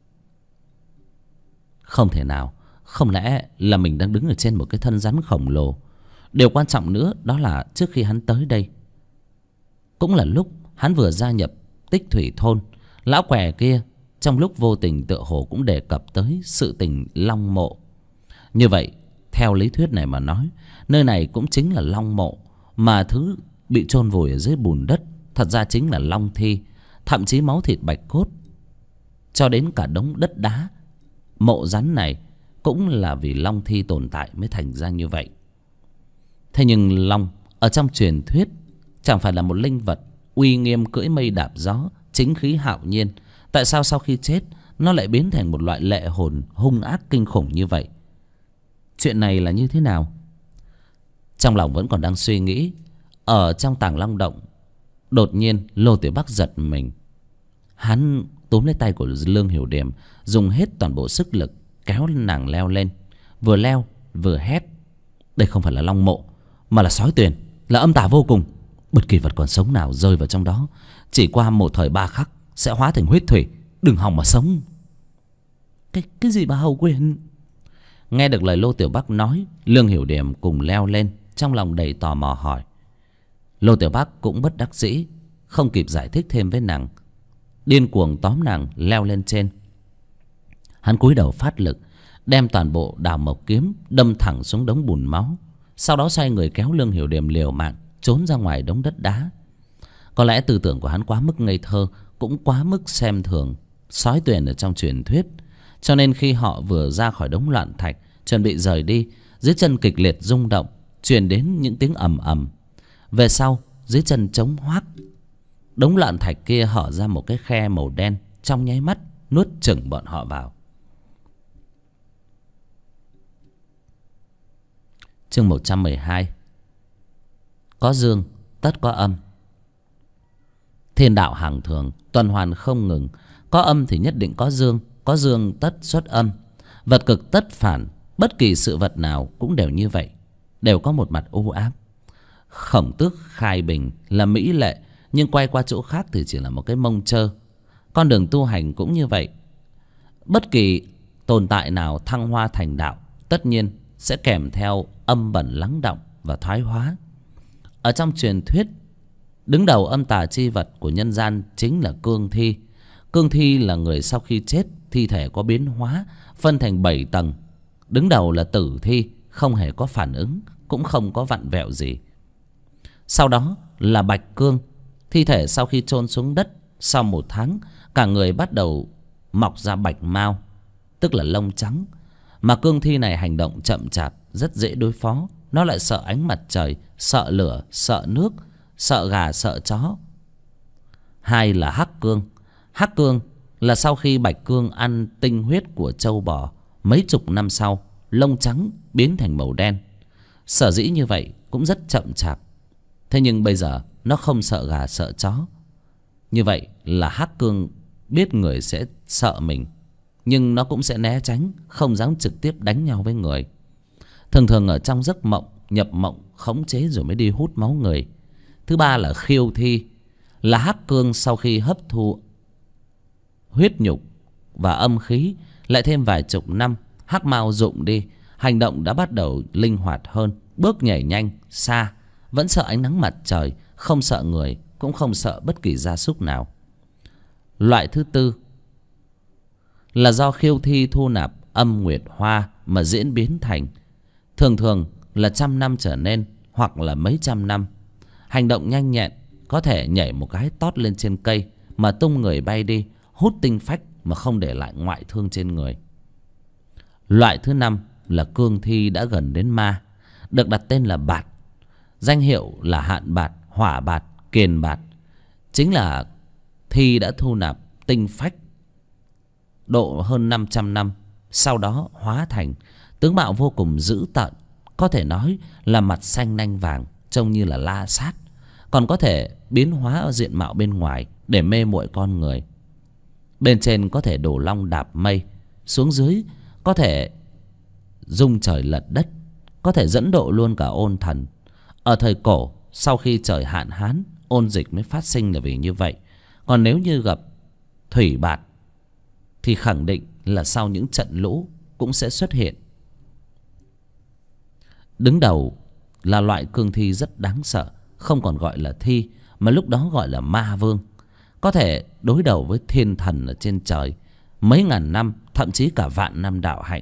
Không thể nào, không lẽ là mình đang đứng ở trên một cái thân rắn khổng lồ. Điều quan trọng nữa đó là trước khi hắn tới đây, cũng là lúc hắn vừa gia nhập Tích Thủy Thôn, lão què kia trong lúc vô tình tựa hồ cũng đề cập tới sự tình Long Mộ. Như vậy theo lý thuyết này mà nói, nơi này cũng chính là Long Mộ, mà thứ bị chôn vùi ở dưới bùn đất thật ra chính là long thi. Thậm chí máu thịt bạch cốt, cho đến cả đống đất đá, mộ rắn này cũng là vì long thi tồn tại mới thành ra như vậy. Thế nhưng long ở trong truyền thuyết chẳng phải là một linh vật uy nghiêm cưỡi mây đạp gió, chính khí hạo nhiên. Tại sao sau khi chết nó lại biến thành một loại lệ hồn hung ác kinh khủng như vậy? Chuyện này là như thế nào? Trong lòng vẫn còn đang suy nghĩ, ở trong tàng long động, đột nhiên Lô Tiểu Bắc giật mình. Hắn túm lấy tay của Lương Hiểu Điểm, dùng hết toàn bộ sức lực kéo nàng leo lên, vừa leo vừa hét: đây không phải là long mộ, mà là sói tuyền, là âm tà vô cùng. Bất kỳ vật còn sống nào rơi vào trong đó, chỉ qua một thời ba khắc sẽ hóa thành huyết thủy, đừng hòng mà sống. Cái gì bà Hầu Quyền? Nghe được lời Lô Tiểu Bắc nói, Lương Hiểu Điểm cùng leo lên, trong lòng đầy tò mò hỏi. Lô Tiểu Bắc cũng bất đắc dĩ, không kịp giải thích thêm với nàng, điên cuồng tóm nàng leo lên trên. Hắn cúi đầu phát lực, đem toàn bộ đào mộc kiếm đâm thẳng xuống đống bùn máu, sau đó xoay người kéo Lương Hiểu Điểm liều mạng trốn ra ngoài đống đất đá. Có lẽ tư tưởng của hắn quá mức ngây thơ, cũng quá mức xem thường sói tuyền ở trong truyền thuyết, cho nên khi họ vừa ra khỏi đống loạn thạch chuẩn bị rời đi, dưới chân kịch liệt rung động, truyền đến những tiếng ầm ầm. Về sau dưới chân trống hoác, đống loạn thạch kia hở ra một cái khe màu đen, trong nháy mắt nuốt chửng bọn họ vào. Chương 112. Có dương tất có âm. Thiên đạo hàng thường, tuần hoàn không ngừng. Có âm thì nhất định có dương tất xuất âm. Vật cực tất phản, bất kỳ sự vật nào cũng đều như vậy, đều có một mặt u ám. Khổng Tước khai bình là mỹ lệ, nhưng quay qua chỗ khác thì chỉ là một cái mông trơ. Con đường tu hành cũng như vậy. Bất kỳ tồn tại nào thăng hoa thành đạo, tất nhiên sẽ kèm theo âm bẩn lắng đọng và thoái hóa. Ở trong truyền thuyết, đứng đầu âm tà chi vật của nhân gian chính là cương thi. Cương thi là người sau khi chết, thi thể có biến hóa, phân thành 7 tầng. Đứng đầu là tử thi, không hề có phản ứng, cũng không có vặn vẹo gì. Sau đó là bạch cương, thi thể sau khi chôn xuống đất, sau 1 tháng, cả người bắt đầu mọc ra bạch mao, tức là lông trắng. Mà cương thi này hành động chậm chạp, rất dễ đối phó. Nó lại sợ ánh mặt trời, sợ lửa, sợ nước, sợ gà, sợ chó. 2 là hắc cương. Hắc cương là sau khi bạch cương ăn tinh huyết của trâu bò, mấy chục năm sau, lông trắng biến thành màu đen. Sở dĩ như vậy cũng rất chậm chạp. Thế nhưng bây giờ nó không sợ gà sợ chó. Như vậy là hắc cương biết người sẽ sợ mình, nhưng nó cũng sẽ né tránh, không dám trực tiếp đánh nhau với người. Thường thường ở trong giấc mộng, nhập mộng, khống chế rồi mới đi hút máu người. Thứ 3 là khiêu thi, là hắc cương sau khi hấp thu huyết nhục và âm khí, lại thêm vài chục năm, hắc mao rụng đi, hành động đã bắt đầu linh hoạt hơn, bước nhảy nhanh xa, vẫn sợ ánh nắng mặt trời, không sợ người, cũng không sợ bất kỳ gia súc nào. Loại thứ tư là do khiêu thi thu nạp âm nguyệt hoa mà diễn biến thành, thường thường là 100 năm trở nên hoặc là mấy trăm năm. Hành động nhanh nhẹn, có thể nhảy một cái tót lên trên cây mà tung người bay đi, hút tinh phách mà không để lại ngoại thương trên người. Loại thứ năm là cương thi đã gần đến ma, được đặt tên là bạt, danh hiệu là hạn bạt, hỏa bạt, kiền bạt, chính là thi đã thu nạp tinh phách độ hơn 500 năm, sau đó hóa thành, tướng mạo vô cùng dữ tợn, có thể nói là mặt xanh nanh vàng, trông như là la sát, còn có thể biến hóa ở diện mạo bên ngoài để mê muội con người. Bên trên có thể đổ long đạp mây, xuống dưới có thể rung trời lật đất, có thể dẫn độ luôn cả ôn thần. Ở thời cổ, sau khi trời hạn hán, ôn dịch mới phát sinh là vì như vậy. Còn nếu như gặp thủy bạt thì khẳng định là sau những trận lũ cũng sẽ xuất hiện. Đứng đầu là loại cương thi rất đáng sợ, không còn gọi là thi mà lúc đó gọi là ma vương, có thể đối đầu với thiên thần ở trên trời mấy ngàn năm, thậm chí cả vạn năm đạo hạnh.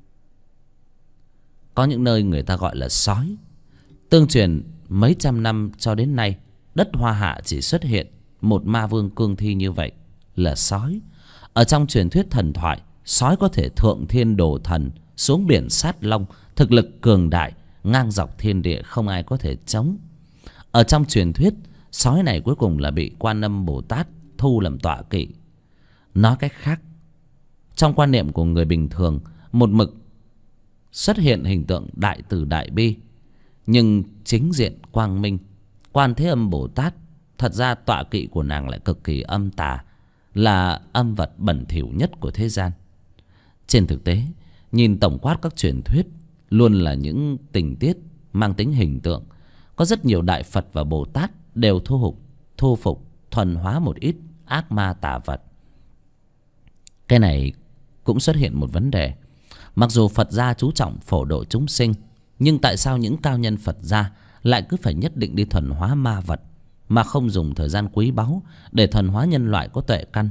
Có những nơi người ta gọi là sói. Tương truyền mấy trăm năm cho đến nay, đất Hoa Hạ chỉ xuất hiện một ma vương cương thi như vậy là sói. Ở trong truyền thuyết thần thoại, sói có thể thượng thiên đồ thần, xuống biển sát long, thực lực cường đại, ngang dọc thiên địa không ai có thể chống. Ở trong truyền thuyết, sói này cuối cùng là bị Quan Âm Bồ Tát thu làm tọa kỵ. Nói cách khác, trong quan niệm của người bình thường, một mực xuất hiện hình tượng đại từ đại bi, nhưng chính diện quang minh, Quan Thế Âm Bồ Tát, thật ra tọa kỵ của nàng lại cực kỳ âm tà, là âm vật bẩn thỉu nhất của thế gian. Trên thực tế, nhìn tổng quát các truyền thuyết luôn là những tình tiết mang tính hình tượng. Có rất nhiều đại Phật và Bồ Tát đều thu phục, thuần hóa một ít ác ma tà vật. Cái này cũng xuất hiện một vấn đề. Mặc dù Phật gia chú trọng phổ độ chúng sinh, nhưng tại sao những cao nhân Phật gia lại cứ phải nhất định đi thuần hóa ma vật, mà không dùng thời gian quý báu để thuần hóa nhân loại có tuệ căn?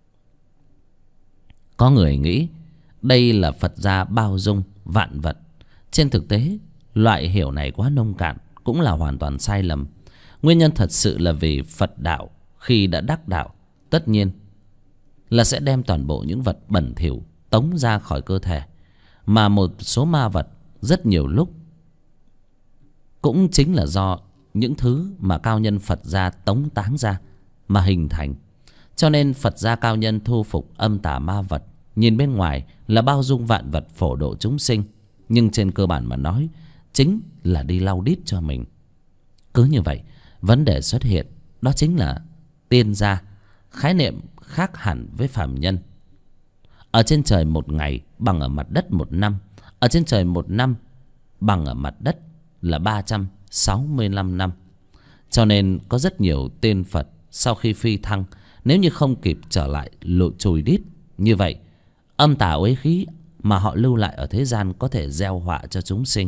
Có người nghĩ đây là Phật gia bao dung vạn vật. Trên thực tế, loại hiểu này quá nông cạn, cũng là hoàn toàn sai lầm. Nguyên nhân thật sự là vì Phật đạo khi đã đắc đạo, tất nhiên là sẽ đem toàn bộ những vật bẩn thỉu tống ra khỏi cơ thể. Mà một số ma vật rất nhiều lúc cũng chính là do những thứ mà cao nhân Phật gia tống táng ra mà hình thành. Cho nên Phật gia cao nhân thu phục âm tà ma vật, nhìn bên ngoài là bao dung vạn vật, phổ độ chúng sinh, nhưng trên cơ bản mà nói chính là đi lau đít cho mình. Cứ như vậy, vấn đề xuất hiện đó chính là tiên gia, khái niệm khác hẳn với phàm nhân. Ở trên trời một ngày bằng ở mặt đất một năm, ở trên trời một năm bằng ở mặt đất là 365 năm. Cho nên có rất nhiều tiên Phật sau khi phi thăng, nếu như không kịp trở lại lộ chùi đít, như vậy âm tà uế khí mà họ lưu lại ở thế gian có thể gieo họa cho chúng sinh.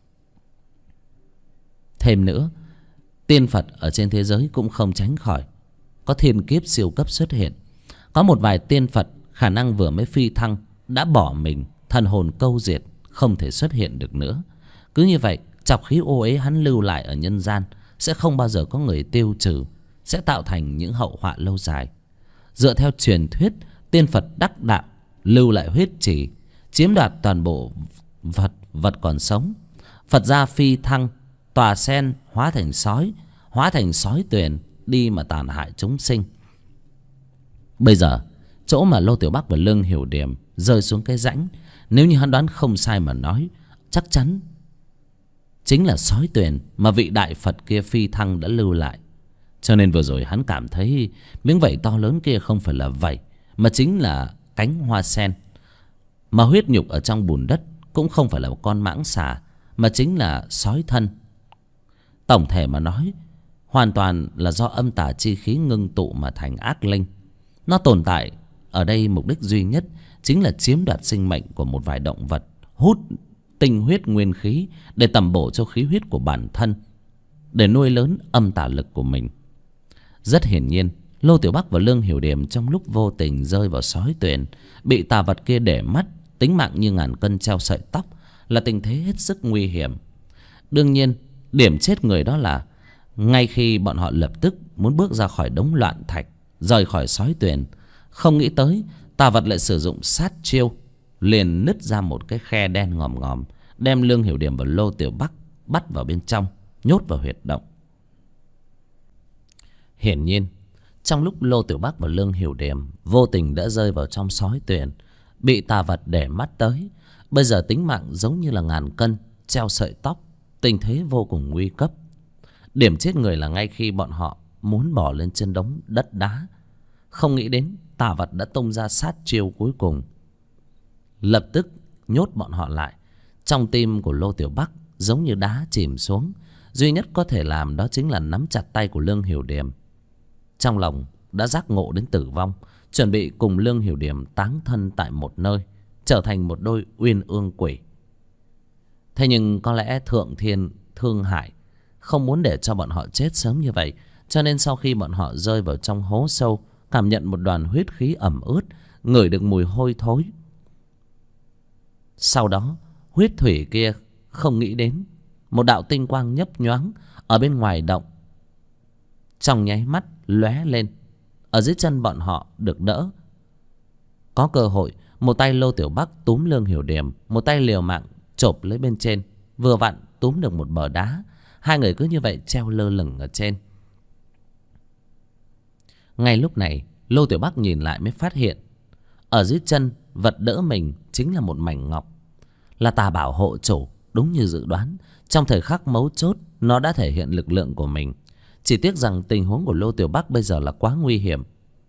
Thêm nữa, tiên Phật ở trên thế giới cũng không tránh khỏi có thiên kiếp siêu cấp xuất hiện. Có một vài tiên Phật khả năng vừa mới phi thăng đã bỏ mình, thần hồn câu diệt, không thể xuất hiện được nữa. Cứ như vậy, trọc khí ô uế hắn lưu lại ở nhân gian sẽ không bao giờ có người tiêu trừ, sẽ tạo thành những hậu họa lâu dài. Dựa theo truyền thuyết, tiên Phật đắc đạo lưu lại huyết chỉ, chiếm đoạt toàn bộ vật còn sống. Phật gia phi thăng, tòa sen hóa thành sói tuyền, đi mà tàn hại chúng sinh. Bây giờ chỗ mà Lô Tiểu Bắc và Lương Hiểu Điểm rơi xuống cái rãnh, nếu như hắn đoán không sai mà nói, chắc chắn chính là sói tuyền mà vị đại Phật kia phi thăng đã lưu lại. Cho nên vừa rồi hắn cảm thấy miếng vảy to lớn kia không phải là vảy, mà chính là cánh hoa sen. Mà huyết nhục ở trong bùn đất cũng không phải là một con mãng xà, mà chính là sói thân. Tổng thể mà nói, hoàn toàn là do âm tà chi khí ngưng tụ mà thành ác linh. Nó tồn tại ở đây mục đích duy nhất chính là chiếm đoạt sinh mệnh của một vài động vật, hút tinh huyết nguyên khí để tầm bổ cho khí huyết của bản thân, để nuôi lớn âm tà lực của mình. Rất hiển nhiên, Lô Tiểu Bắc và Lương Hiểu Điềm trong lúc vô tình rơi vào sói tuyền, bị tà vật kia để mắt, tính mạng như ngàn cân treo sợi tóc, là tình thế hết sức nguy hiểm. Đương nhiên, điểm chết người đó là ngay khi bọn họ lập tức muốn bước ra khỏi đống loạn thạch, rời khỏi sói tuyền, không nghĩ tới tà vật lại sử dụng sát chiêu, liền nứt ra một cái khe đen ngòm ngòm, đem Lương Hiểu Điềm và Lô Tiểu Bắc bắt vào bên trong, nhốt vào huyệt động. Hiển nhiên, trong lúc Lô Tiểu Bắc và Lương Hiểu Điềm vô tình đã rơi vào trong sói tuyền, bị tà vật để mắt tới, bây giờ tính mạng giống như là ngàn cân treo sợi tóc, tình thế vô cùng nguy cấp. Điểm chết người là ngay khi bọn họ muốn bỏ lên trên đống đất đá, không nghĩ đến tà vật đã tung ra sát chiêu cuối cùng, lập tức nhốt bọn họ lại. Trong tim của Lô Tiểu Bắc giống như đá chìm xuống, duy nhất có thể làm đó chính là nắm chặt tay của Lương Hiểu Điềm. Trong lòng đã giác ngộ đến tử vong, chuẩn bị cùng Lương Hiểu Điềm táng thân tại một nơi, trở thành một đôi uyên ương quỷ. Thế nhưng có lẽ thượng thiên thương hại, không muốn để cho bọn họ chết sớm như vậy, cho nên sau khi bọn họ rơi vào trong hố sâu, cảm nhận một đoàn huyết khí ẩm ướt, ngửi được mùi hôi thối. Sau đó huyết thủy kia không nghĩ đến, một đạo tinh quang nhấp nhoáng ở bên ngoài động, trong nháy mắt lóe lên. Ở dưới chân bọn họ được đỡ. Có cơ hội, một tay Lô Tiểu Bắc túm Lương Hiểu Điềm, một tay liều mạng chộp lấy bên trên, vừa vặn túm được một bờ đá. Hai người cứ như vậy treo lơ lửng ở trên. Ngay lúc này, Lô Tiểu Bắc nhìn lại mới phát hiện, ở dưới chân vật đỡ mình chính là một mảnh ngọc, là tà bảo hộ chủ. Đúng như dự đoán, trong thời khắc mấu chốt, nó đã thể hiện lực lượng của mình. Chỉ tiếc rằng tình huống của Lô Tiểu Bắc bây giờ là quá nguy hiểm.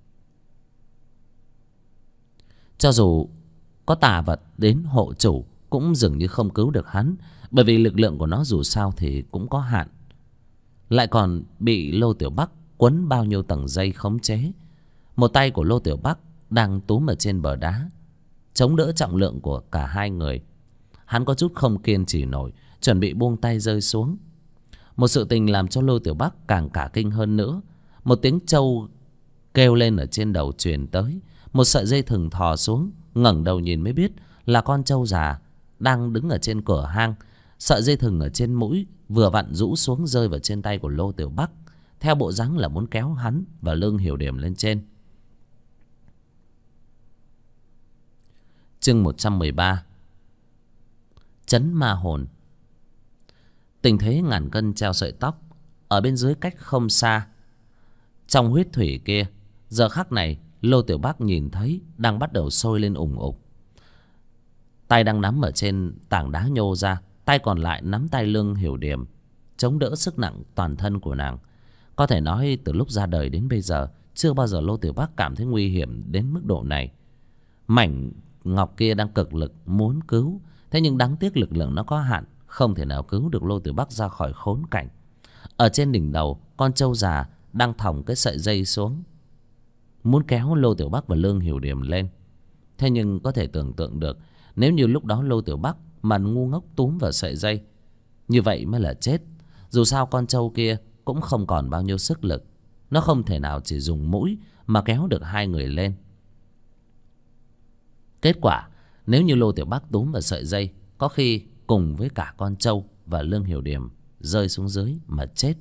Cho dù có tà vật đến hộ chủ cũng dường như không cứu được hắn, bởi vì lực lượng của nó dù sao thì cũng có hạn, lại còn bị Lô Tiểu Bắc quấn bao nhiêu tầng dây khống chế. Một tay của Lô Tiểu Bắc đang túm ở trên bờ đá, chống đỡ trọng lượng của cả hai người. Hắn có chút không kiên trì nổi, chuẩn bị buông tay rơi xuống. Một sự tình làm cho Lô Tiểu Bắc càng cả kinh hơn nữa. Một tiếng trâu kêu lên ở trên đầu truyền tới, một sợi dây thừng thò xuống. Ngẩng đầu nhìn mới biết là con trâu già đang đứng ở trên cửa hang. Sợi dây thừng ở trên mũi vừa vặn rũ xuống, rơi vào trên tay của Lô Tiểu Bắc, theo bộ dáng là muốn kéo hắn và Lương Hiểu Điềm lên trên. Chương 113, Trấn Ma Hồn. Tình thế ngàn cân treo sợi tóc, ở bên dưới cách không xa, trong huyết thủy kia, giờ khắc này Lô Tiểu Bắc nhìn thấy đang bắt đầu sôi lên ủng ục. Tay đang nắm ở trên tảng đá nhô ra, tay còn lại nắm tay Lương Hiểu Điềm, chống đỡ sức nặng toàn thân của nàng. Có thể nói từ lúc ra đời đến bây giờ, chưa bao giờ Lô Tiểu Bắc cảm thấy nguy hiểm đến mức độ này. Mảnh ngọc kia đang cực lực muốn cứu, thế nhưng đáng tiếc lực lượng nó có hạn, không thể nào cứu được Lô Tiểu Bắc ra khỏi khốn cảnh. Ở trên đỉnh đầu, con trâu già đang thòng cái sợi dây xuống, muốn kéo Lô Tiểu Bắc và Lương Hiểu Điềm lên. Thế nhưng có thể tưởng tượng được, nếu như lúc đó Lô Tiểu Bắc mà ngu ngốc túm vào sợi dây, như vậy mới là chết. Dù sao con trâu kia cũng không còn bao nhiêu sức lực, nó không thể nào chỉ dùng mũi mà kéo được hai người lên. Kết quả, nếu như Lô Tiểu Bắc túm vào sợi dây, có khi cùng với cả con trâu và Lương Hiểu Điềm rơi xuống dưới mà chết.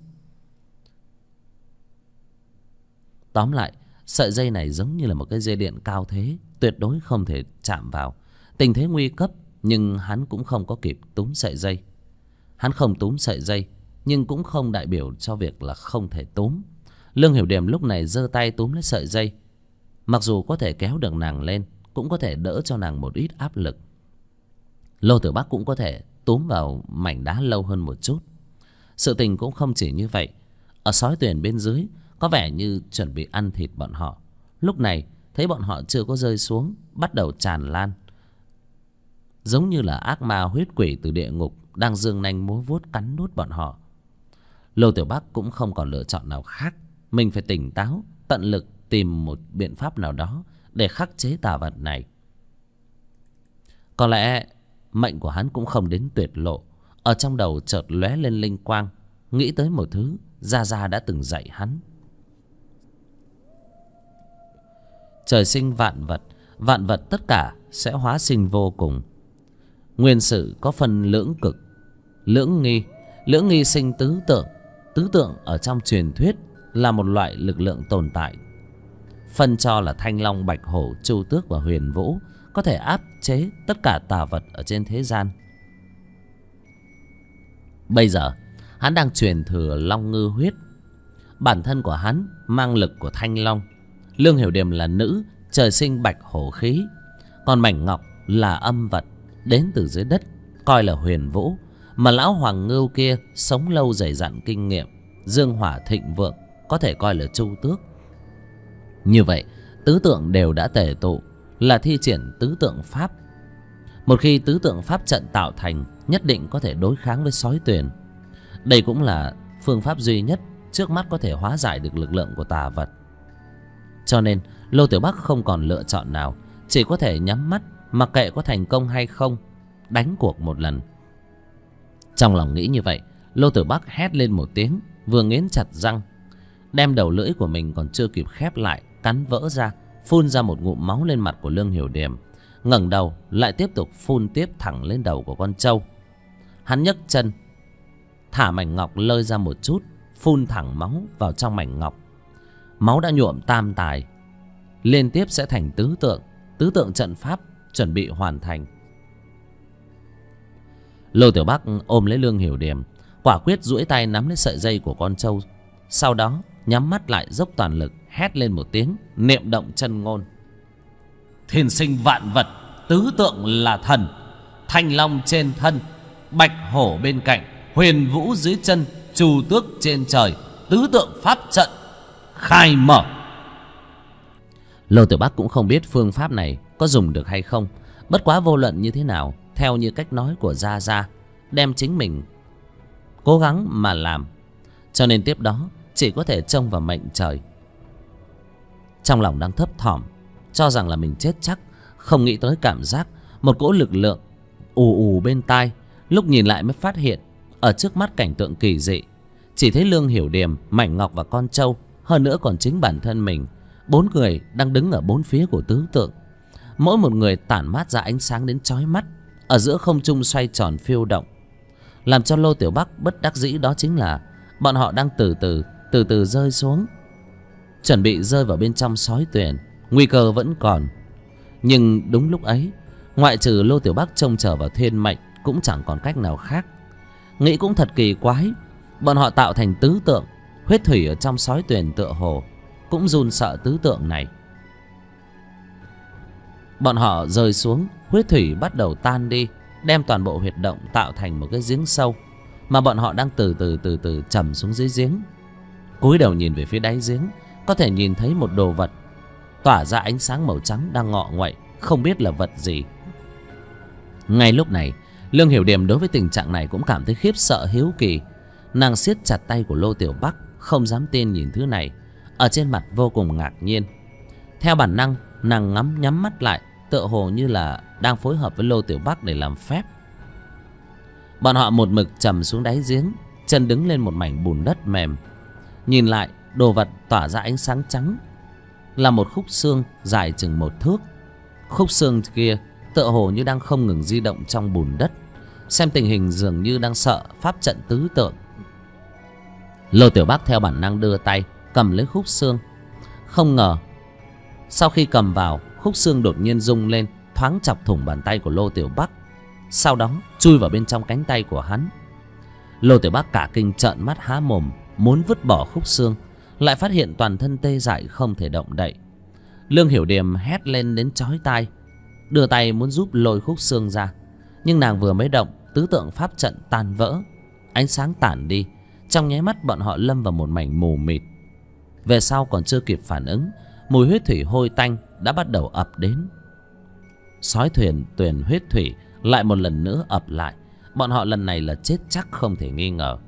Tóm lại, sợi dây này giống như là một cái dây điện cao thế, tuyệt đối không thể chạm vào. Tình thế nguy cấp, nhưng hắn cũng không có kịp túm sợi dây. Hắn không túm sợi dây, nhưng cũng không đại biểu cho việc là không thể túm. Lương Hiểu Điềm lúc này giơ tay túm lấy sợi dây. Mặc dù có thể kéo được nàng lên, cũng có thể đỡ cho nàng một ít áp lực. Lô Tiểu Bắc cũng có thể túm vào mảnh đá lâu hơn một chút. Sự tình cũng không chỉ như vậy. Ở sói tuyền bên dưới có vẻ như chuẩn bị ăn thịt bọn họ. Lúc này thấy bọn họ chưa có rơi xuống, bắt đầu tràn lan, giống như là ác ma huyết quỷ từ địa ngục đang giương nanh múa vuốt cắn nuốt bọn họ. Lô Tiểu Bắc cũng không còn lựa chọn nào khác, mình phải tỉnh táo, tận lực tìm một biện pháp nào đó để khắc chế tà vật này. Có lẽ mệnh của hắn cũng không đến tuyệt lộ. Ở trong đầu chợt lóe lên linh quang, nghĩ tới một thứ Gia Gia đã từng dạy hắn. Trời sinh vạn vật tất cả sẽ hóa sinh vô cùng. Nguyên sự có phần lưỡng cực, lưỡng nghi. Lưỡng nghi sinh tứ tượng. Tứ tượng ở trong truyền thuyết là một loại lực lượng tồn tại. Phân cho là Thanh Long, Bạch Hổ, Chu Tước và Huyền Vũ có thể áp chế tất cả tà vật ở trên thế gian. Bây giờ hắn đang truyền thừa Long Ngư huyết. Bản thân của hắn mang lực của Thanh Long. Lương Hiểu Điềm là nữ, trời sinh bạch hổ khí. Còn Mảnh Ngọc là âm vật, đến từ dưới đất, coi là Huyền Vũ. Mà lão Hoàng Ngưu kia sống lâu dày dặn kinh nghiệm, dương hỏa thịnh vượng, có thể coi là Chu Tước. Như vậy tứ tượng đều đã tề tụ, là thi triển tứ tượng pháp. Một khi tứ tượng pháp trận tạo thành, nhất định có thể đối kháng với sói tuyền. Đây cũng là phương pháp duy nhất trước mắt có thể hóa giải được lực lượng của tà vật. Cho nên Lô Tiểu Bắc không còn lựa chọn nào, chỉ có thể nhắm mắt, mặc kệ có thành công hay không, đánh cuộc một lần. Trong lòng nghĩ như vậy, Lô Tiểu Bắc hét lên một tiếng, vừa nghiến chặt răng, đem đầu lưỡi của mình còn chưa kịp khép lại, cắn vỡ ra, phun ra một ngụm máu lên mặt của Lương Hiểu Điềm. Ngẩng đầu lại tiếp tục phun tiếp thẳng lên đầu của con trâu. Hắn nhấc chân, thả mảnh ngọc lơi ra một chút, phun thẳng máu vào trong mảnh ngọc. Máu đã nhuộm tam tài, liên tiếp sẽ thành tứ tượng. Tứ tượng trận pháp chuẩn bị hoàn thành. Lô Tiểu Bắc ôm lấy Lương Hiểu Điềm, quả quyết duỗi tay nắm lấy sợi dây của con trâu. Sau đó nhắm mắt lại, dốc toàn lực, hét lên một tiếng, niệm động chân ngôn. Thiên sinh vạn vật, tứ tượng là thần. Thanh Long trên thân, Bạch Hổ bên cạnh, Huyền Vũ dưới chân, Chu Tước trên trời. Tứ tượng pháp trận khai mở. Lô Tiểu Bắc cũng không biết phương pháp này có dùng được hay không. Bất quá vô luận như thế nào, theo như cách nói của Gia Gia, đem chính mình cố gắng mà làm. Cho nên tiếp đó chỉ có thể trông vào mệnh trời. Trong lòng đang thấp thỏm, cho rằng là mình chết chắc, không nghĩ tới cảm giác một cỗ lực lượng ù ù bên tai. Lúc nhìn lại mới phát hiện, ở trước mắt cảnh tượng kỳ dị. Chỉ thấy Lương Hiểu Điềm, Mảnh Ngọc và con trâu, hơn nữa còn chính bản thân mình, 4 người đang đứng ở 4 phía của tứ tượng. Mỗi một người tản mát ra ánh sáng đến chói mắt, ở giữa không trung xoay tròn phiêu động. Làm cho Lô Tiểu Bắc bất đắc dĩ đó chính là bọn họ đang từ từ rơi xuống, chuẩn bị rơi vào bên trong sói tuyền. Nguy cơ vẫn còn. Nhưng đúng lúc ấy, ngoại trừ Lô Tiểu Bắc trông chờ vào thiên mệnh, cũng chẳng còn cách nào khác. Nghĩ cũng thật kỳ quái, bọn họ tạo thành tứ tượng, huyết thủy ở trong sói tuyền tựa hồ cũng run sợ tứ tượng này. Bọn họ rơi xuống, huyết thủy bắt đầu tan đi, đem toàn bộ huyệt động tạo thành một cái giếng sâu, mà bọn họ đang từ từ chầm xuống dưới giếng. Cúi đầu nhìn về phía đáy giếng, có thể nhìn thấy một đồ vật tỏa ra ánh sáng màu trắng đang ngọ nguậy, không biết là vật gì. Ngay lúc này, Lương Hiểu Điềm đối với tình trạng này cũng cảm thấy khiếp sợ hiếu kỳ. Nàng siết chặt tay của Lô Tiểu Bắc, không dám tin nhìn thứ này, ở trên mặt vô cùng ngạc nhiên. Theo bản năng, nàng nhắm mắt lại, tựa hồ như là đang phối hợp với Lô Tiểu Bắc để làm phép. Bọn họ một mực chầm xuống đáy giếng, chân đứng lên một mảnh bùn đất mềm. Nhìn lại, đồ vật tỏa ra ánh sáng trắng là một khúc xương dài chừng 1 thước. Khúc xương kia tựa hồ như đang không ngừng di động trong bùn đất, xem tình hình dường như đang sợ pháp trận tứ tượng. Lô Tiểu Bắc theo bản năng đưa tay cầm lấy khúc xương. Không ngờ sau khi cầm vào, khúc xương đột nhiên rung lên, thoáng chọc thủng bàn tay của Lô Tiểu Bắc, sau đó chui vào bên trong cánh tay của hắn. Lô Tiểu Bắc cả kinh trợn mắt há mồm, muốn vứt bỏ khúc xương, lại phát hiện toàn thân tê dại không thể động đậy. Lương Hiểu Điềm hét lên đến chói tai, đưa tay muốn giúp lôi khúc xương ra. Nhưng nàng vừa mới động, tứ tượng pháp trận tan vỡ, ánh sáng tản đi. Trong nháy mắt bọn họ lâm vào một mảnh mù mịt. Về sau còn chưa kịp phản ứng, mùi huyết thủy hôi tanh đã bắt đầu ập đến. Sói tuyền huyết thủy lại một lần nữa ập lại. Bọn họ lần này là chết chắc không thể nghi ngờ.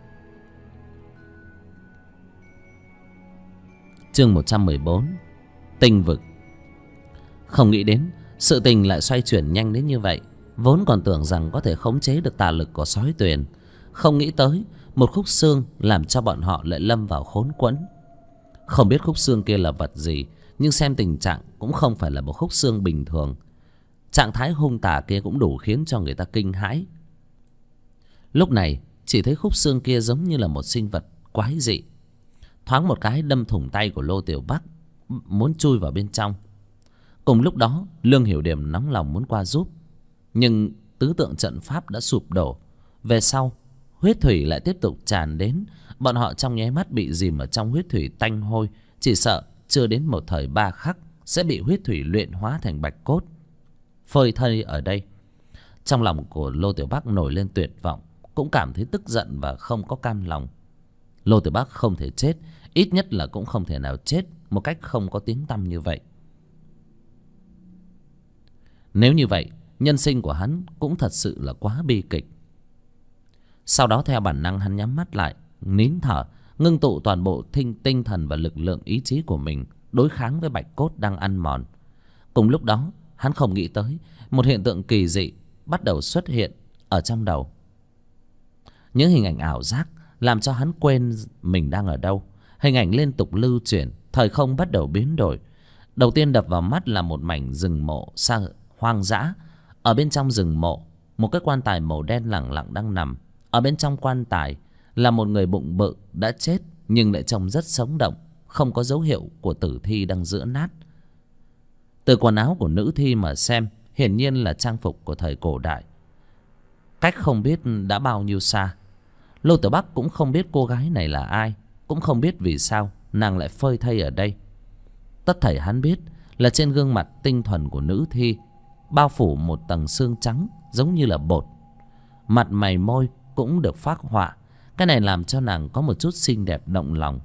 Chương 114. Tinh vực. Không nghĩ đến sự tình lại xoay chuyển nhanh đến như vậy. Vốn còn tưởng rằng có thể khống chế được tà lực của sói tuyền, không nghĩ tới một khúc xương làm cho bọn họ lại lâm vào khốn quẫn. Không biết khúc xương kia là vật gì, nhưng xem tình trạng cũng không phải là một khúc xương bình thường. Trạng thái hung tà kia cũng đủ khiến cho người ta kinh hãi. Lúc này chỉ thấy khúc xương kia giống như là một sinh vật quái dị. Thoáng một cái đâm thủng tay của Lô Tiểu Bắc, muốn chui vào bên trong. Cùng lúc đó Lương Hiểu Điểm nóng lòng muốn qua giúp, nhưng tứ tượng trận pháp đã sụp đổ. Về sau huyết thủy lại tiếp tục tràn đến. Bọn họ trong nháy mắt bị dìm ở trong huyết thủy tanh hôi, chỉ sợ chưa đến một thời 3 khắc sẽ bị huyết thủy luyện hóa thành bạch cốt, phơi thây ở đây. Trong lòng của Lô Tiểu Bắc nổi lên tuyệt vọng, cũng cảm thấy tức giận và không có cam lòng. Lô Tiểu Bắc không thể chết, ít nhất là cũng không thể nào chết một cách không có tiếng tăm như vậy. Nếu như vậy, nhân sinh của hắn cũng thật sự là quá bi kịch. Sau đó theo bản năng hắn nhắm mắt lại, nín thở, ngưng tụ toàn bộ tinh thần và lực lượng ý chí của mình đối kháng với bạch cốt đang ăn mòn. Cùng lúc đó hắn không nghĩ tới một hiện tượng kỳ dị bắt đầu xuất hiện ở trong đầu. Những hình ảnh ảo giác làm cho hắn quên mình đang ở đâu. Hình ảnh liên tục lưu chuyển, thời không bắt đầu biến đổi. Đầu tiên đập vào mắt là một mảnh rừng mộ xa hoang dã. Ở bên trong rừng mộ, một cái quan tài màu đen lẳng lặng đang nằm. Ở bên trong quan tài là một người bụng bự đã chết nhưng lại trông rất sống động, không có dấu hiệu của tử thi đang giữa nát. Từ quần áo của nữ thi mà xem, hiển nhiên là trang phục của thời cổ đại. Cách không biết đã bao nhiêu xa. Lô Tiểu Bắc cũng không biết cô gái này là ai, cũng không biết vì sao nàng lại phơi thây ở đây. Tất thảy hắn biết là trên gương mặt tinh thuần của nữ thi bao phủ một tầng xương trắng giống như là bột. Mặt mày môi cũng được phác họa. Cái này làm cho nàng có một chút xinh đẹp động lòng.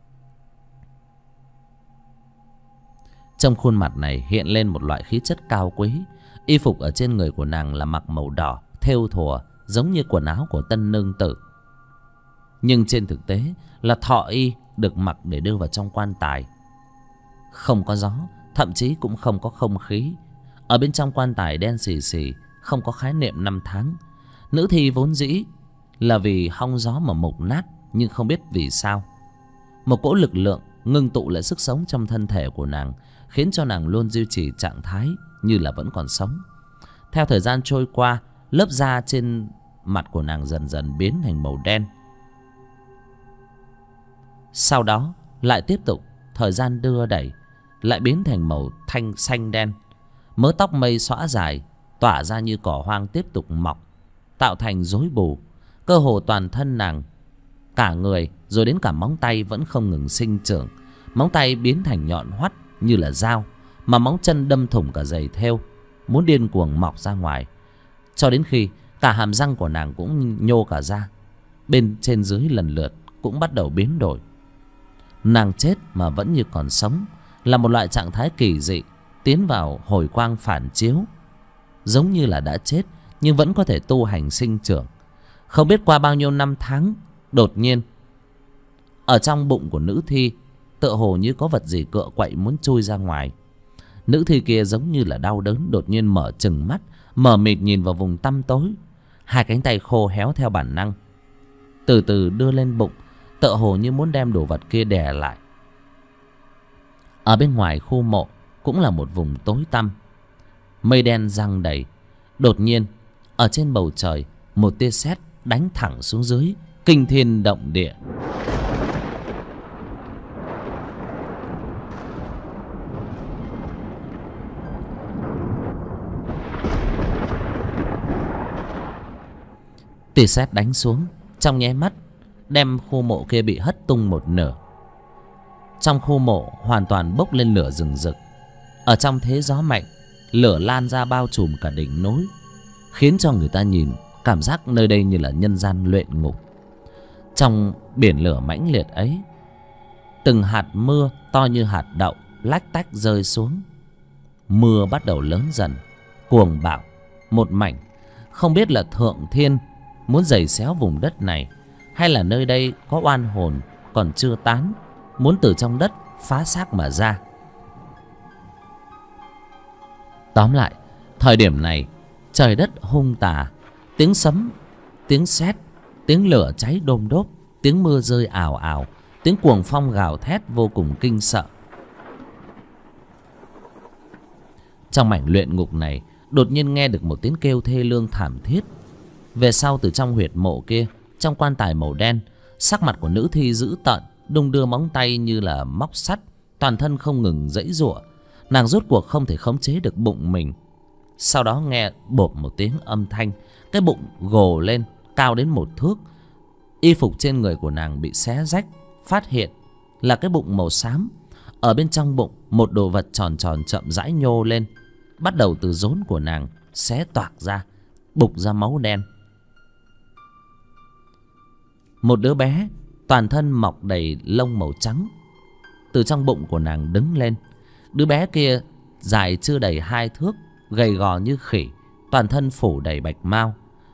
Trong khuôn mặt này hiện lên một loại khí chất cao quý. Y phục ở trên người của nàng là mặc màu đỏ, thêu thùa giống như quần áo của tân nương tử. Nhưng trên thực tế là thọ y được mặc để đưa vào trong quan tài. Không có gió, thậm chí cũng không có không khí. Ở bên trong quan tài đen xì xì, không có khái niệm năm tháng. Nữ thi vốn dĩ là vì hong gió mà mục nát, nhưng không biết vì sao một cỗ lực lượng ngưng tụ lại sức sống trong thân thể của nàng, khiến cho nàng luôn duy trì trạng thái như là vẫn còn sống. Theo thời gian trôi qua, lớp da trên mặt của nàng dần dần biến thành màu đen. Sau đó lại tiếp tục thời gian đưa đẩy, lại biến thành màu thanh xanh đen. Mớ tóc mây xõa dài tỏa ra như cỏ hoang tiếp tục mọc, tạo thành rối bù. Cơ hồ toàn thân nàng, cả người rồi đến cả móng tay vẫn không ngừng sinh trưởng. Móng tay biến thành nhọn hoắt như là dao, mà móng chân đâm thủng cả giày thêu, muốn điên cuồng mọc ra ngoài. Cho đến khi cả hàm răng của nàng cũng nhô cả ra, bên trên dưới lần lượt cũng bắt đầu biến đổi. Nàng chết mà vẫn như còn sống, là một loại trạng thái kỳ dị, tiến vào hồi quang phản chiếu. Giống như là đã chết nhưng vẫn có thể tu hành sinh trưởng. Không biết qua bao nhiêu năm tháng, đột nhiên ở trong bụng của nữ thi tựa hồ như có vật gì cựa quậy muốn chui ra ngoài. Nữ thi kia giống như là đau đớn, đột nhiên mở trừng mắt, mờ mịt nhìn vào vùng tăm tối. Hai cánh tay khô héo theo bản năng từ từ đưa lên bụng, tựa hồ như muốn đem đồ vật kia đè lại. Ở bên ngoài khu mộ cũng là một vùng tối tăm, mây đen giăng đầy. Đột nhiên ở trên bầu trời một tia sét đánh thẳng xuống dưới, kinh thiên động địa. Tia sét đánh xuống trong nháy mắt đem khu mộ kia bị hất tung một nửa. Trong khu mộ hoàn toàn bốc lên lửa rừng rực. Ở trong thế gió mạnh, lửa lan ra bao trùm cả đỉnh núi, khiến cho người ta nhìn cảm giác nơi đây như là nhân gian luyện ngục. Trong biển lửa mãnh liệt ấy, từng hạt mưa to như hạt đậu lách tách rơi xuống. Mưa bắt đầu lớn dần, cuồng bạo một mảnh. Không biết là thượng thiên muốn giày xéo vùng đất này, hay là nơi đây có oan hồn còn chưa tán, muốn từ trong đất phá xác mà ra. Tóm lại, thời điểm này trời đất hung tà, tiếng sấm, tiếng sét, tiếng lửa cháy đôm đốp, tiếng mưa rơi ào ào, tiếng cuồng phong gào thét vô cùng kinh sợ. Trong mảnh luyện ngục này, đột nhiên nghe được một tiếng kêu thê lương thảm thiết. Về sau, từ trong huyệt mộ kia, trong quan tài màu đen, sắc mặt của nữ thi dữ tợn, đung đưa móng tay như là móc sắt, toàn thân không ngừng giãy giụa. Nàng rốt cuộc không thể khống chế được bụng mình. Sau đó nghe bộp một tiếng âm thanh, cái bụng gồ lên cao đến 1 thước. Y phục trên người của nàng bị xé rách, phát hiện là cái bụng màu xám. Ở bên trong bụng, một đồ vật tròn tròn chậm rãi nhô lên, bắt đầu từ rốn của nàng xé toạc ra, bục ra máu đen. Một đứa bé toàn thân mọc đầy lông màu trắng từ trong bụng của nàng đứng lên. Đứa bé kia dài chưa đầy 2 thước, gầy gò như khỉ, toàn thân phủ đầy bạch mao.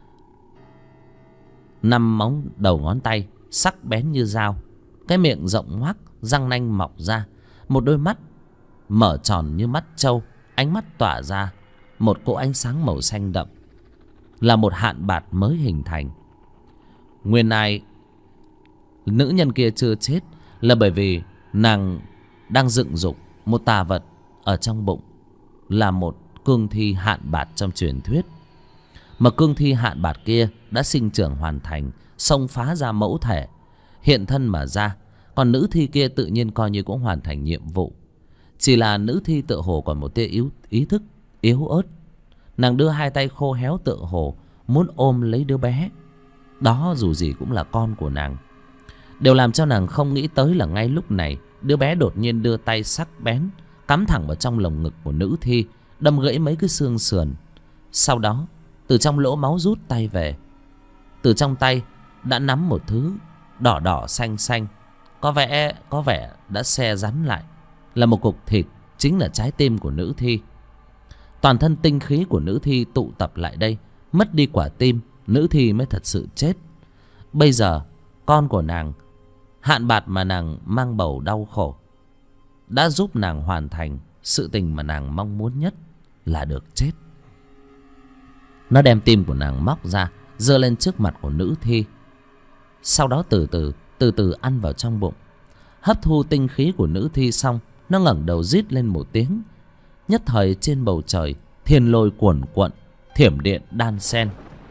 5 móng đầu ngón tay sắc bén như dao, cái miệng rộng ngoác, răng nanh mọc ra, một đôi mắt mở tròn như mắt trâu, ánh mắt tỏa ra một cỗ ánh sáng màu xanh đậm, là một hạn bạt mới hình thành. Nguyên lai nữ nhân kia chưa chết là bởi vì nàng đang dựng dục một tà vật ở trong bụng, là một cương thi hạn bạt trong truyền thuyết. Mà cương thi hạn bạt kia đã sinh trưởng hoàn thành, xông phá ra mẫu thể, hiện thân mà ra. Còn nữ thi kia tự nhiên coi như cũng hoàn thành nhiệm vụ. Chỉ là nữ thi tựa hồ còn một tia ý thức yếu ớt. Nàng đưa 2 tay khô héo tựa hồ muốn ôm lấy đứa bé đó, dù gì cũng là con của nàng. Điều làm cho nàng không nghĩ tới là ngay lúc này, đứa bé đột nhiên đưa tay sắc bén cắm thẳng vào trong lồng ngực của nữ thi, đâm gãy mấy cái xương sườn. Sau đó từ trong lỗ máu rút tay về. Từ trong tay đã nắm một thứ đỏ đỏ xanh xanh, có vẻ đã xe rắn lại, là một cục thịt, chính là trái tim của nữ thi. Toàn thân tinh khí của nữ thi tụ tập lại đây, mất đi quả tim, nữ thi mới thật sự chết. Bây giờ con của nàng, hạn bạt mà nàng mang bầu đau khổ, đã giúp nàng hoàn thành sự tình mà nàng mong muốn nhất, là được chết. Nó đem tim của nàng móc ra, giơ lên trước mặt của nữ thi. Sau đó từ từ ăn vào trong bụng. Hấp thu tinh khí của nữ thi xong, nó ngẩng đầu rít lên một tiếng. Nhất thời trên bầu trời thiên lôi cuồn cuộn, thiểm điện đan sen.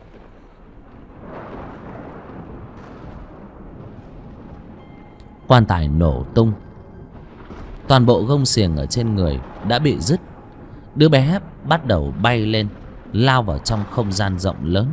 Quan tài nổ tung, toàn bộ gông xiềng ở trên người đã bị rứt. Đứa bé bắt đầu bay lên, lao vào trong không gian rộng lớn.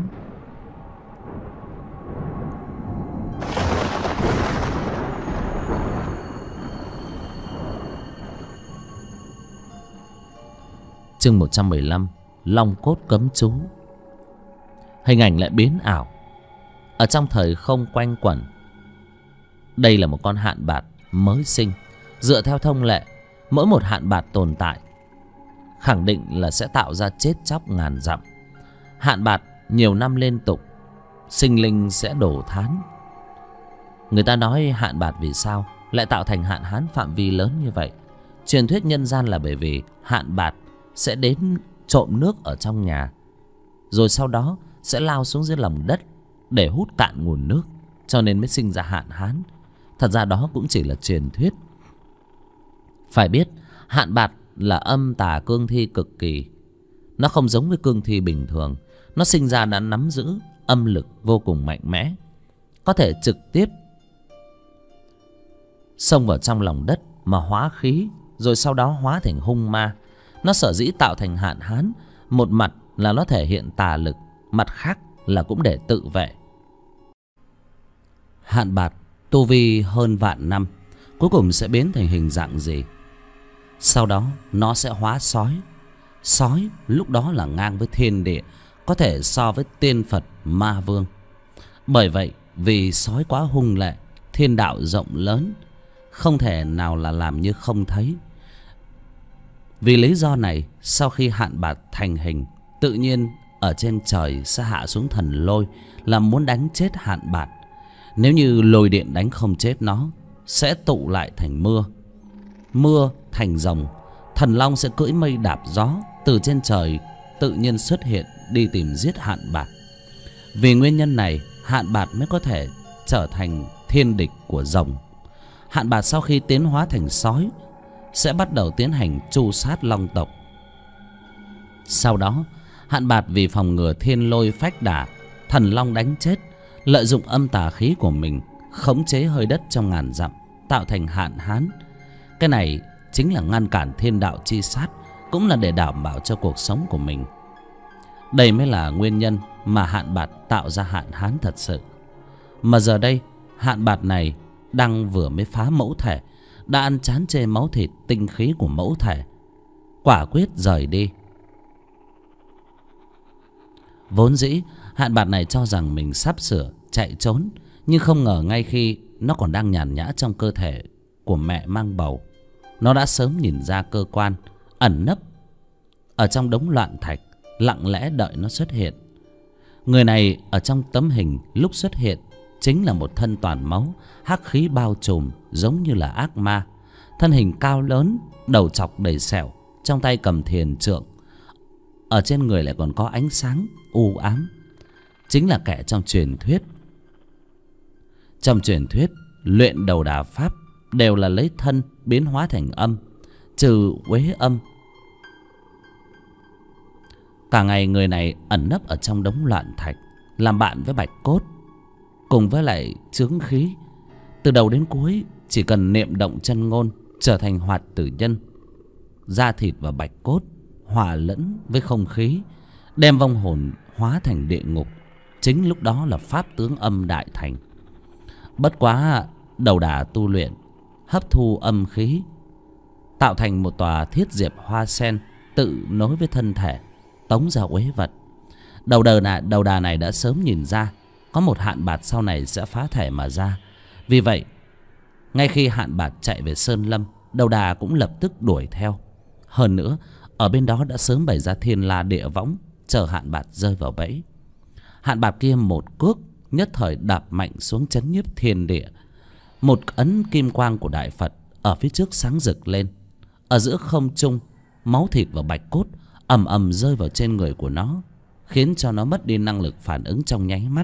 Chương 115, Long cốt cấm chú. Hình ảnh lại biến ảo, ở trong thời không quanh quẩn. Đây là một con hạn bạt mới sinh. Dựa theo thông lệ, mỗi một hạn bạt tồn tại khẳng định là sẽ tạo ra chết chóc ngàn dặm. Hạn bạt nhiều năm liên tục, sinh linh sẽ đổ thán. Người ta nói hạn bạt vì sao lại tạo thành hạn hán phạm vi lớn như vậy. Truyền thuyết nhân gian là bởi vì hạn bạt sẽ đến trộm nước ở trong nhà, rồi sau đó sẽ lao xuống dưới lòng đất để hút cạn nguồn nước, cho nên mới sinh ra hạn hán. Thật ra đó cũng chỉ là truyền thuyết. Phải biết hạn bạt là âm tà cương thi cực kỳ. Nó không giống với cương thi bình thường. Nó sinh ra đã nắm giữ âm lực vô cùng mạnh mẽ, có thể trực tiếp xông vào trong lòng đất mà hóa khí, rồi sau đó hóa thành hung ma. Nó sở dĩ tạo thành hạn hán, một mặt là nó thể hiện tà lực, mặt khác là cũng để tự vệ. Hạn bạt tu vi hơn vạn năm, cuối cùng sẽ biến thành hình dạng gì? Sau đó nó sẽ hóa sói. Sói lúc đó là ngang với thiên địa, có thể so với tiên Phật ma vương. Bởi vậy vì sói quá hung lệ, thiên đạo rộng lớn, không thể nào là làm như không thấy. Vì lý do này, sau khi hạn bạt thành hình, tự nhiên ở trên trời sẽ hạ xuống thần lôi, là muốn đánh chết hạn bạt. Nếu như lôi điện đánh không chết nó, sẽ tụ lại thành mưa, mưa thành rồng. Thần long sẽ cưỡi mây đạp gió, từ trên trời tự nhiên xuất hiện đi tìm giết Hạn Bạt. Vì nguyên nhân này, Hạn Bạt mới có thể trở thành thiên địch của rồng. Hạn Bạt sau khi tiến hóa thành sói sẽ bắt đầu tiến hành tru sát long tộc. Sau đó, Hạn Bạt vì phòng ngừa thiên lôi phách đả, thần long đánh chết, lợi dụng âm tà khí của mình khống chế hơi đất trong ngàn dặm, tạo thành hạn hán. Cái này chính là ngăn cản thiên đạo chi sát, cũng là để đảm bảo cho cuộc sống của mình. Đây mới là nguyên nhân mà Hạn Bạt tạo ra hạn hán thật sự. Mà giờ đây, Hạn Bạt này đang vừa mới phá mẫu thể, đã ăn chán chê máu thịt tinh khí của mẫu thể, quả quyết rời đi. Vốn dĩ Hạn Bạt này cho rằng mình sắp sửa chạy trốn, nhưng không ngờ ngay khi nó còn đang nhàn nhã trong cơ thể của mẹ mang bầu, nó đã sớm nhìn ra cơ quan ẩn nấp ở trong đống loạn thạch, lặng lẽ đợi nó xuất hiện. Người này ở trong tấm hình lúc xuất hiện chính là một thân toàn máu, hắc khí bao trùm, giống như là ác ma. Thân hình cao lớn, đầu trọc đầy sẹo, trong tay cầm thiền trượng, ở trên người lại còn có ánh sáng u ám. Chính là kẻ trong truyền thuyết. Trong truyền thuyết, luyện đầu đà pháp đều là lấy thân biến hóa thành âm, trừ uế âm. Cả ngày người này ẩn nấp ở trong đống loạn thạch, làm bạn với bạch cốt cùng với lại chướng khí. Từ đầu đến cuối chỉ cần niệm động chân ngôn, trở thành hoạt tử nhân. Da thịt và bạch cốt hòa lẫn với không khí, đem vong hồn hóa thành địa ngục. Chính lúc đó là pháp tướng âm đại thành. Bất quá đầu đà tu luyện, hấp thu âm khí, tạo thành một tòa thiết diệp hoa sen tự nối với thân thể, tống ra uế vật. Đầu đà này đã sớm nhìn ra có một Hạn Bạt sau này sẽ phá thể mà ra. Vì vậy, ngay khi Hạn Bạt chạy về Sơn Lâm, đầu đà cũng lập tức đuổi theo. Hơn nữa, ở bên đó đã sớm bày ra thiên la địa võng, chờ Hạn Bạt rơi vào bẫy. Hạn Bạt kia một cước nhất thời đạp mạnh xuống chấn nhiếp thiên địa. Một ấn kim quang của Đại Phật ở phía trước sáng rực lên. Ở giữa không trung, máu thịt và bạch cốt ầm ầm rơi vào trên người của nó, khiến cho nó mất đi năng lực phản ứng trong nháy mắt.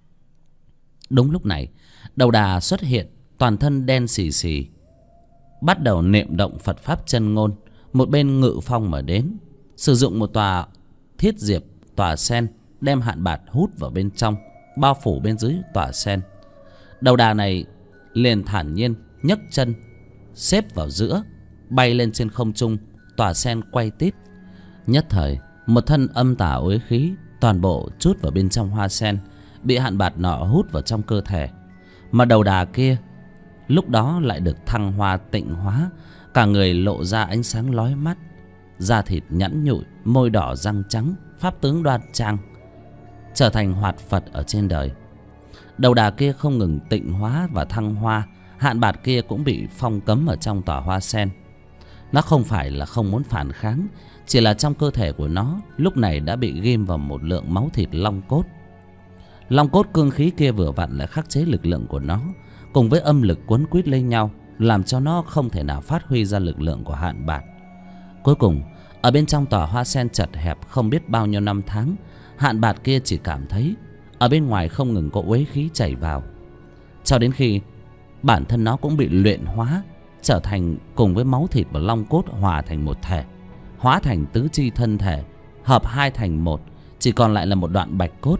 Đúng lúc này, đầu đà xuất hiện, toàn thân đen xì xì, bắt đầu niệm động Phật pháp chân ngôn. Một bên ngự phong mà đến, sử dụng một tòa thiết diệp tòa sen, đem Hạn Bạt hút vào bên trong, bao phủ bên dưới tòa sen. Đầu đà này liền thản nhiên nhấc chân xếp vào giữa, bay lên trên không trung. Tòa sen quay tít, nhất thời một thân âm tà uế khí toàn bộ trút vào bên trong hoa sen, bị Hạn Bạt nọ hút vào trong cơ thể. Mà đầu đà kia lúc đó lại được thăng hoa tịnh hóa, cả người lộ ra ánh sáng lói mắt, da thịt nhẵn nhụi, môi đỏ răng trắng, pháp tướng đoan trang, trở thành hoạt Phật ở trên đời. Đầu đà kia không ngừng tịnh hóa và thăng hoa, Hạn Bạt kia cũng bị phong cấm ở trong tòa hoa sen. Nó không phải là không muốn phản kháng, chỉ là trong cơ thể của nó lúc này đã bị ghim vào một lượng máu thịt long cốt. Long cốt cương khí kia vừa vặn lại khắc chế lực lượng của nó, cùng với âm lực quấn quýt lấy nhau, làm cho nó không thể nào phát huy ra lực lượng của Hạn Bạt. Cuối cùng, ở bên trong tòa hoa sen chật hẹp không biết bao nhiêu năm tháng, Hạn Bạt kia chỉ cảm thấy ở bên ngoài không ngừng có uế khí chảy vào, cho đến khi bản thân nó cũng bị luyện hóa, trở thành cùng với máu thịt và long cốt hòa thành một thể, hóa thành tứ chi thân thể, hợp hai thành một, chỉ còn lại là một đoạn bạch cốt.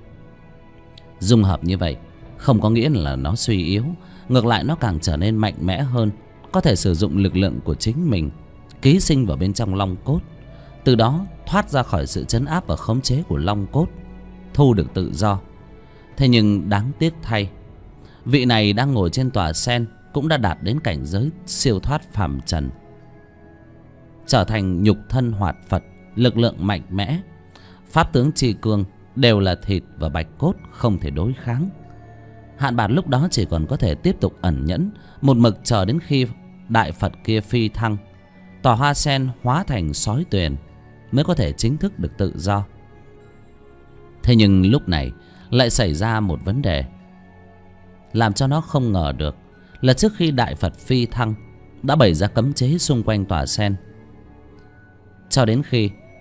Dung hợp như vậy không có nghĩa là nó suy yếu, ngược lại nó càng trở nên mạnh mẽ hơn, có thể sử dụng lực lượng của chính mình ký sinh vào bên trong long cốt, từ đó thoát ra khỏi sự trấn áp và khống chế của long cốt, thu được tự do. Thế nhưng đáng tiếc thay, vị này đang ngồi trên tòa sen cũng đã đạt đến cảnh giới siêu thoát phàm trần, trở thành nhục thân hoạt Phật, lực lượng mạnh mẽ, pháp tướng chi cương đều là thịt và bạch cốt, không thể đối kháng. Hạn Bạt lúc đó chỉ còn có thể tiếp tục ẩn nhẫn, một mực chờ đến khi Đại Phật kia phi thăng, tòa hoa sen hóa thành sói tuyền, mới có thể chính thức được tự do. Thế nhưng lúc này lại xảy ra một vấn đề làm cho nó không ngờ được, là trước khi Đại Phật phi thăng đã bày ra cấm chế xung quanh tòa sen, cho đến khi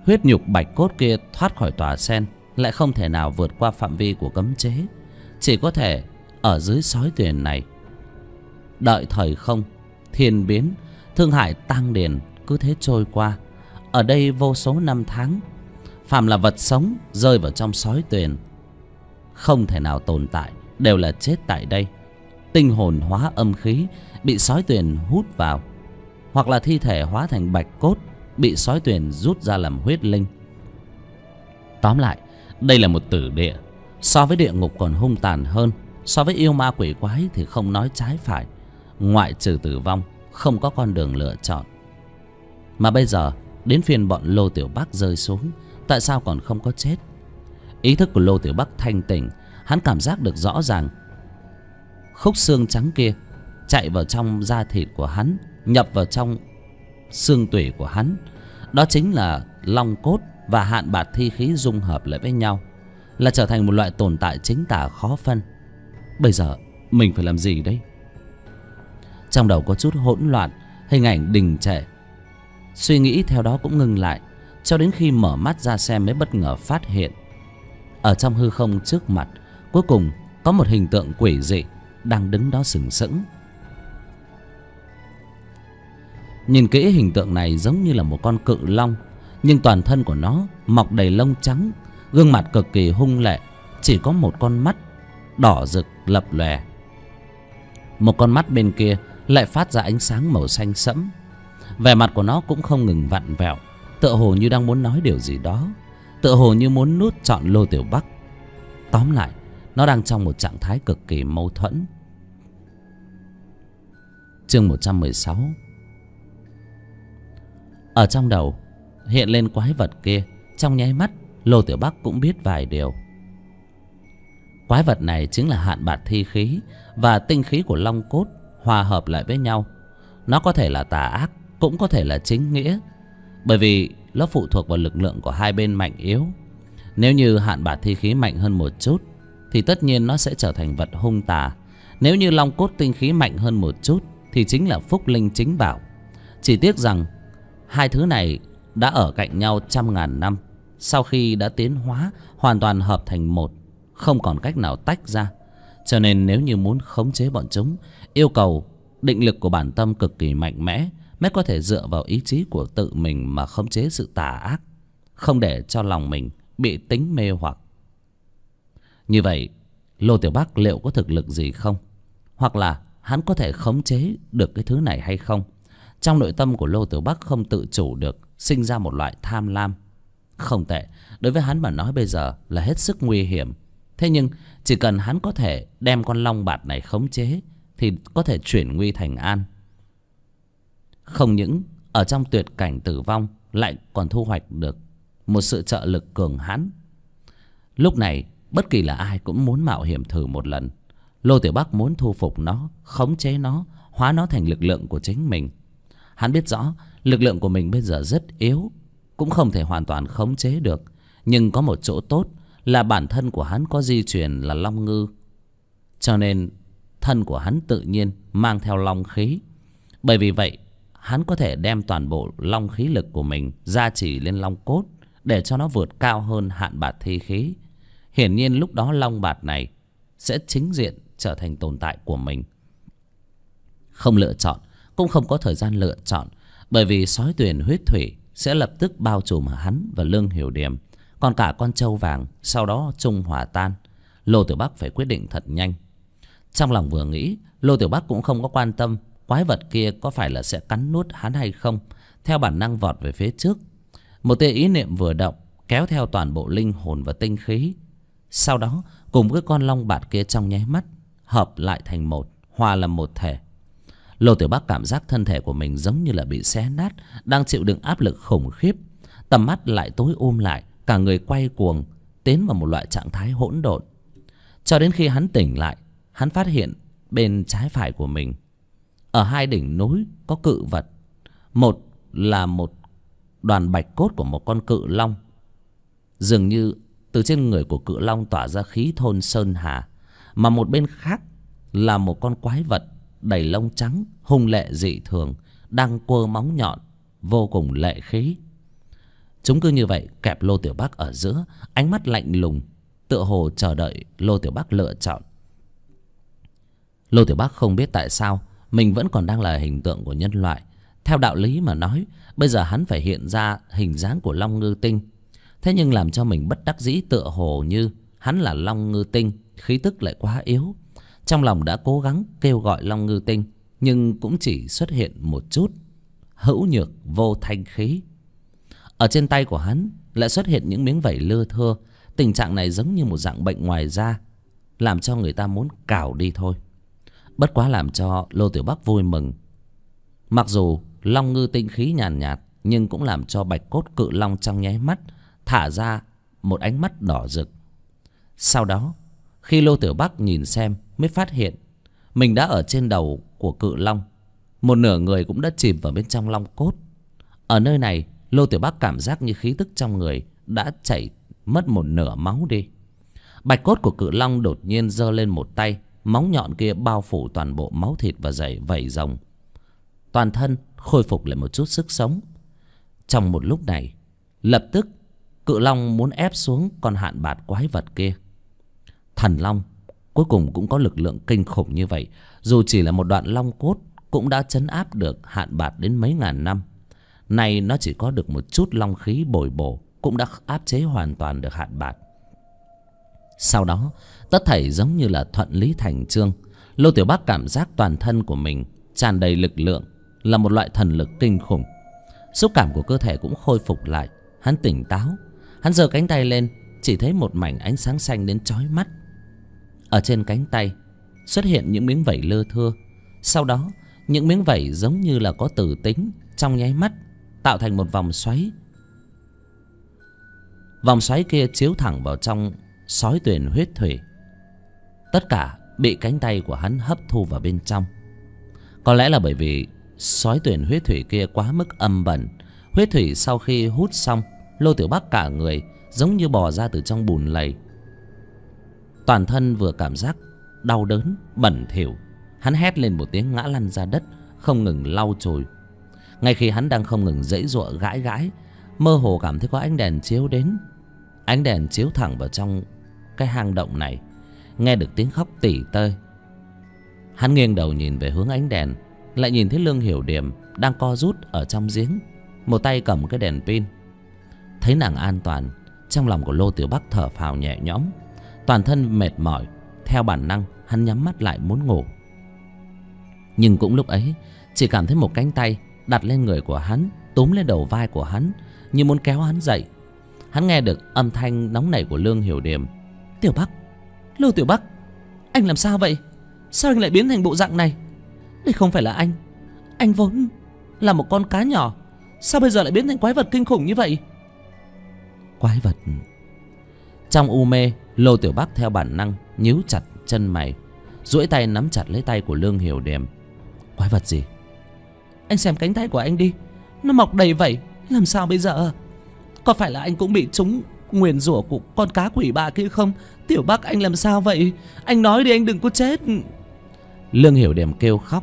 Huyết nhục bạch cốt kia thoát khỏi tòa sen lại không thể nào vượt qua phạm vi của cấm chế, chỉ có thể ở dưới sói tuyền này. Đợi thời không, thiên biến, thương hại tang điền cứ thế trôi qua. Ở đây vô số năm tháng, phàm là vật sống rơi vào trong sói tuyền không thể nào tồn tại, đều là chết tại đây. Tinh hồn hóa âm khí bị sói tuyền hút vào, hoặc là thi thể hóa thành bạch cốt bị sói tuyền rút ra làm huyết linh. Tóm lại, đây là một tử địa, so với địa ngục còn hung tàn hơn, so với yêu ma quỷ quái thì không nói trái phải. Ngoại trừ tử vong, không có con đường lựa chọn. Mà bây giờ đến phiên bọn Lô Tiểu Bắc rơi xuống, tại sao còn không có chết? Ý thức của Lô Tiểu Bắc thanh tỉnh, hắn cảm giác được rõ ràng khúc xương trắng kia chạy vào trong da thịt của hắn, nhập vào trong xương tủy của hắn. Đó chính là long cốt và hạn bạt thi khí dung hợp lại với nhau, là trở thành một loại tồn tại chính tả khó phân. Bây giờ mình phải làm gì đây? Trong đầu có chút hỗn loạn, hình ảnh đình trệ, suy nghĩ theo đó cũng ngừng lại, cho đến khi mở mắt ra xem mới bất ngờ phát hiện ở trong hư không trước mặt cuối cùng có một hình tượng quỷ dị đang đứng đó sừng sững. Nhìn kỹ, hình tượng này giống như là một con cự long, nhưng toàn thân của nó mọc đầy lông trắng, gương mặt cực kỳ hung lệ, chỉ có một con mắt đỏ rực lập lòe. Một con mắt bên kia lại phát ra ánh sáng màu xanh sẫm. Vẻ mặt của nó cũng không ngừng vặn vẹo, tựa hồ như đang muốn nói điều gì đó, tựa hồ như muốn nuốt trọn Lô Tiểu Bắc. Tóm lại, nó đang trong một trạng thái cực kỳ mâu thuẫn. Chương 116. Ở trong đầu hiện lên quái vật kia, trong nháy mắt Lô Tiểu Bắc cũng biết vài điều. Quái vật này chính là hạn bạt thi khí và tinh khí của long cốt hòa hợp lại với nhau. Nó có thể là tà ác, cũng có thể là chính nghĩa, bởi vì nó phụ thuộc vào lực lượng của hai bên mạnh yếu. Nếu như hạn bạt thi khí mạnh hơn một chút thì tất nhiên nó sẽ trở thành vật hung tà. Nếu như long cốt tinh khí mạnh hơn một chút thì chính là phúc linh chính bảo. Chỉ tiếc rằng hai thứ này đã ở cạnh nhau trăm ngàn năm, sau khi đã tiến hóa hoàn toàn hợp thành một, không còn cách nào tách ra. Cho nên nếu như muốn khống chế bọn chúng, yêu cầu định lực của bản tâm cực kỳ mạnh mẽ, mới có thể dựa vào ý chí của tự mình mà khống chế sự tà ác, không để cho lòng mình bị tính mê hoặc. Như vậy, Lô Tiểu Bắc liệu có thực lực gì không? Hoặc là hắn có thể khống chế được cái thứ này hay không? Trong nội tâm của Lô Tiểu Bắc không tự chủ được sinh ra một loại tham lam. Không tệ, đối với hắn mà nói bây giờ là hết sức nguy hiểm. Thế nhưng chỉ cần hắn có thể đem con long bạt này khống chế thì có thể chuyển nguy thành an. Không những ở trong tuyệt cảnh tử vong lại còn thu hoạch được một sự trợ lực cường hãn. Lúc này bất kỳ là ai cũng muốn mạo hiểm thử một lần. Lô Tiểu Bắc muốn thu phục nó, khống chế nó, hóa nó thành lực lượng của chính mình. Hắn biết rõ lực lượng của mình bây giờ rất yếu, cũng không thể hoàn toàn khống chế được. Nhưng có một chỗ tốt là bản thân của hắn có di truyền là long ngư, cho nên thân của hắn tự nhiên mang theo long khí. Bởi vì vậy hắn có thể đem toàn bộ long khí lực của mình gia trì lên long cốt, để cho nó vượt cao hơn hạn bạt thi khí. Hiển nhiên lúc đó long bạt này sẽ chính diện trở thành tồn tại của mình. Không lựa chọn, cũng không có thời gian lựa chọn, bởi vì sói tuyền huyết thủy sẽ lập tức bao trùm hắn và Lương Hiểu Điềm, còn cả con trâu vàng sau đó chung hòa tan. Lô Tiểu Bắc phải quyết định thật nhanh. Trong lòng vừa nghĩ, Lô Tiểu Bắc cũng không có quan tâm quái vật kia có phải là sẽ cắn nuốt hắn hay không. Theo bản năng vọt về phía trước. Một tia ý niệm vừa động, kéo theo toàn bộ linh hồn và tinh khí. Sau đó cùng với con long bạt kia trong nháy mắt hợp lại thành một, hòa làm một thể. Lô Tiểu Bắc cảm giác thân thể của mình giống như là bị xé nát, đang chịu đựng áp lực khủng khiếp. Tầm mắt lại tối lại, cả người quay cuồng, tiến vào một loại trạng thái hỗn độn. Cho đến khi hắn tỉnh lại, hắn phát hiện bên trái phải của mình, ở hai đỉnh núi có cự vật. Một là một đoàn bạch cốt của một con cự long. Dường như từ trên người của cự long tỏa ra khí thôn sơn hà. Mà một bên khác là một con quái vật đầy lông trắng, hung lệ dị thường, đang quơ móng nhọn, vô cùng lệ khí. Chúng cứ như vậy kẹp Lô Tiểu Bắc ở giữa, ánh mắt lạnh lùng, tựa hồ chờ đợi Lô Tiểu Bắc lựa chọn. Lô Tiểu Bắc không biết tại sao mình vẫn còn đang là hình tượng của nhân loại. Theo đạo lý mà nói, bây giờ hắn phải hiện ra hình dáng của Long Ngư Tinh. Thế nhưng làm cho mình bất đắc dĩ, tựa hồ như hắn là Long Ngư Tinh, khí tức lại quá yếu. Trong lòng đã cố gắng kêu gọi Long Ngư Tinh, nhưng cũng chỉ xuất hiện một chút hữu nhược vô thanh khí. Ở trên tay của hắn lại xuất hiện những miếng vảy lưa thưa. Tình trạng này giống như một dạng bệnh ngoài da, làm cho người ta muốn cào đi thôi. Bất quá làm cho Lô Tiểu Bắc vui mừng. Mặc dù Long Ngư Tinh khí nhàn nhạt, nhưng cũng làm cho bạch cốt cự long trong nháy mắt thả ra một ánh mắt đỏ rực. Sau đó, khi Lô Tiểu Bắc nhìn xem mới phát hiện mình đã ở trên đầu của cự long. Một nửa người cũng đã chìm vào bên trong long cốt. Ở nơi này, Lô Tiểu Bắc cảm giác như khí tức trong người đã chảy mất một nửa máu đi. Bạch cốt của cự long đột nhiên giơ lên một tay, móng nhọn kia bao phủ toàn bộ máu thịt và vảy rồng. Toàn thân khôi phục lại một chút sức sống. Trong một lúc này, lập tức cự long muốn ép xuống con hạn bạt quái vật kia. Thần long cuối cùng cũng có lực lượng kinh khủng như vậy. Dù chỉ là một đoạn long cốt cũng đã trấn áp được hạn bạt đến mấy ngàn năm. Nay nó chỉ có được một chút long khí bồi bổ, cũng đã áp chế hoàn toàn được hạn bạt. Sau đó, tất thảy giống như là thuận lý thành chương. Lô Tiểu Bắc cảm giác toàn thân của mình tràn đầy lực lượng, là một loại thần lực kinh khủng. Xúc cảm của cơ thể cũng khôi phục lại. Hắn tỉnh táo. Hắn giơ cánh tay lên, chỉ thấy một mảnh ánh sáng xanh đến chói mắt. Ở trên cánh tay xuất hiện những miếng vảy lưa thưa. Sau đó, những miếng vảy giống như là có tử tính, trong nháy mắt tạo thành một vòng xoáy. Vòng xoáy kia chiếu thẳng vào trong sói tuyền huyết thủy. Tất cả bị cánh tay của hắn hấp thu vào bên trong. Có lẽ là bởi vì sói tuyền huyết thủy kia quá mức âm bẩn. Huyết thủy sau khi hút xong, Lô Tiểu Bắc cả người giống như bò ra từ trong bùn lầy. Toàn thân vừa cảm giác đau đớn, bẩn thỉu. Hắn hét lên một tiếng ngã lăn ra đất, không ngừng lau chùi. Ngay khi hắn đang không ngừng giãy giụa gãi gãi, mơ hồ cảm thấy có ánh đèn chiếu đến. Ánh đèn chiếu thẳng vào trong cái hang động này. Nghe được tiếng khóc tỉ tơi. Hắn nghiêng đầu nhìn về hướng ánh đèn, lại nhìn thấy Lương Hiểu Điềm đang co rút ở trong giếng, một tay cầm cái đèn pin. Thấy nàng an toàn, trong lòng của Lô Tiểu Bắc thở phào nhẹ nhõm. Toàn thân mệt mỏi, theo bản năng hắn nhắm mắt lại muốn ngủ. Nhưng cũng lúc ấy, chỉ cảm thấy một cánh tay đặt lên người của hắn, túm lên đầu vai của hắn, như muốn kéo hắn dậy. Hắn nghe được âm thanh nóng nảy của Lương Hiểu Điềm. Tiểu Bắc, Lô Tiểu Bắc, anh làm sao vậy? Sao anh lại biến thành bộ dạng này? Đây không phải là anh. Anh vốn là một con cá nhỏ, sao bây giờ lại biến thành quái vật kinh khủng như vậy? Quái vật? Trong u mê, Lô Tiểu Bắc theo bản năng nhíu chặt chân mày, duỗi tay nắm chặt lấy tay của Lương Hiểu Điềm. Quái vật gì? Anh xem cánh tay của anh đi, nó mọc đầy vảy, làm sao bây giờ? Có phải là anh cũng bị trúng nguyền rủa của con cá quỷ bạ kia không? Tiểu Bắc, anh làm sao vậy? Anh nói đi, anh đừng có chết. Lương Hiểu Điềm kêu khóc.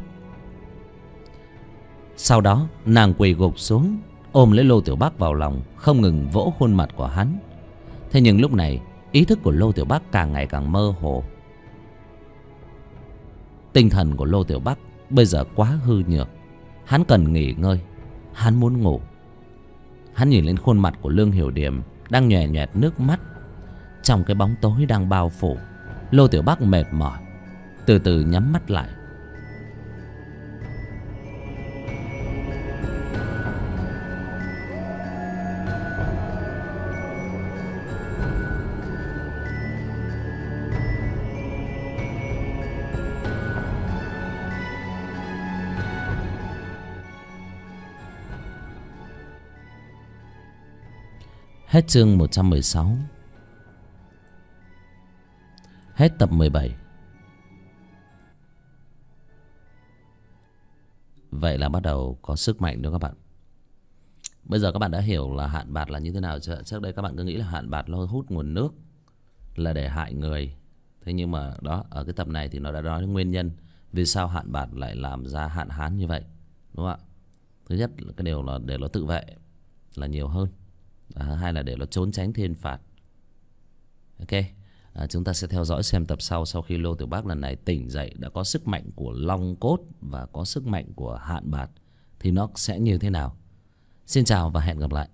Sau đó nàng quỳ gục xuống, ôm lấy Lô Tiểu Bắc vào lòng, không ngừng vỗ khuôn mặt của hắn. Thế nhưng lúc này, ý thức của Lô Tiểu Bắc càng ngày càng mơ hồ. Tinh thần của Lô Tiểu Bắc bây giờ quá hư nhược. Hắn cần nghỉ ngơi, hắn muốn ngủ. Hắn nhìn lên khuôn mặt của Lương Hiểu Điềm đang nhòe nhòe nước mắt. Trong cái bóng tối đang bao phủ, Lô Tiểu Bắc mệt mỏi, từ từ nhắm mắt lại. Hết chương 116. Hết tập 17. Vậy là bắt đầu có sức mạnh đó các bạn. Bây giờ các bạn đã hiểu là hạn bạt là như thế nào chưa? Trước đây các bạn cứ nghĩ là hạn bạt nó hút nguồn nước là để hại người. Thế nhưng mà đó, ở cái tập này thì nó đã nói đến nguyên nhân vì sao hạn bạt lại làm ra hạn hán như vậy, đúng không ạ? Thứ nhất là cái điều là để nó tự vệ là nhiều hơn. hay là để nó trốn tránh thiên phạt. Ok. Chúng ta sẽ theo dõi xem tập sau. Sau khi Lô Tiểu Bác lần này tỉnh dậy, đã có sức mạnh của long cốt và có sức mạnh của hạn bạt, thì nó sẽ như thế nào. Xin chào và hẹn gặp lại.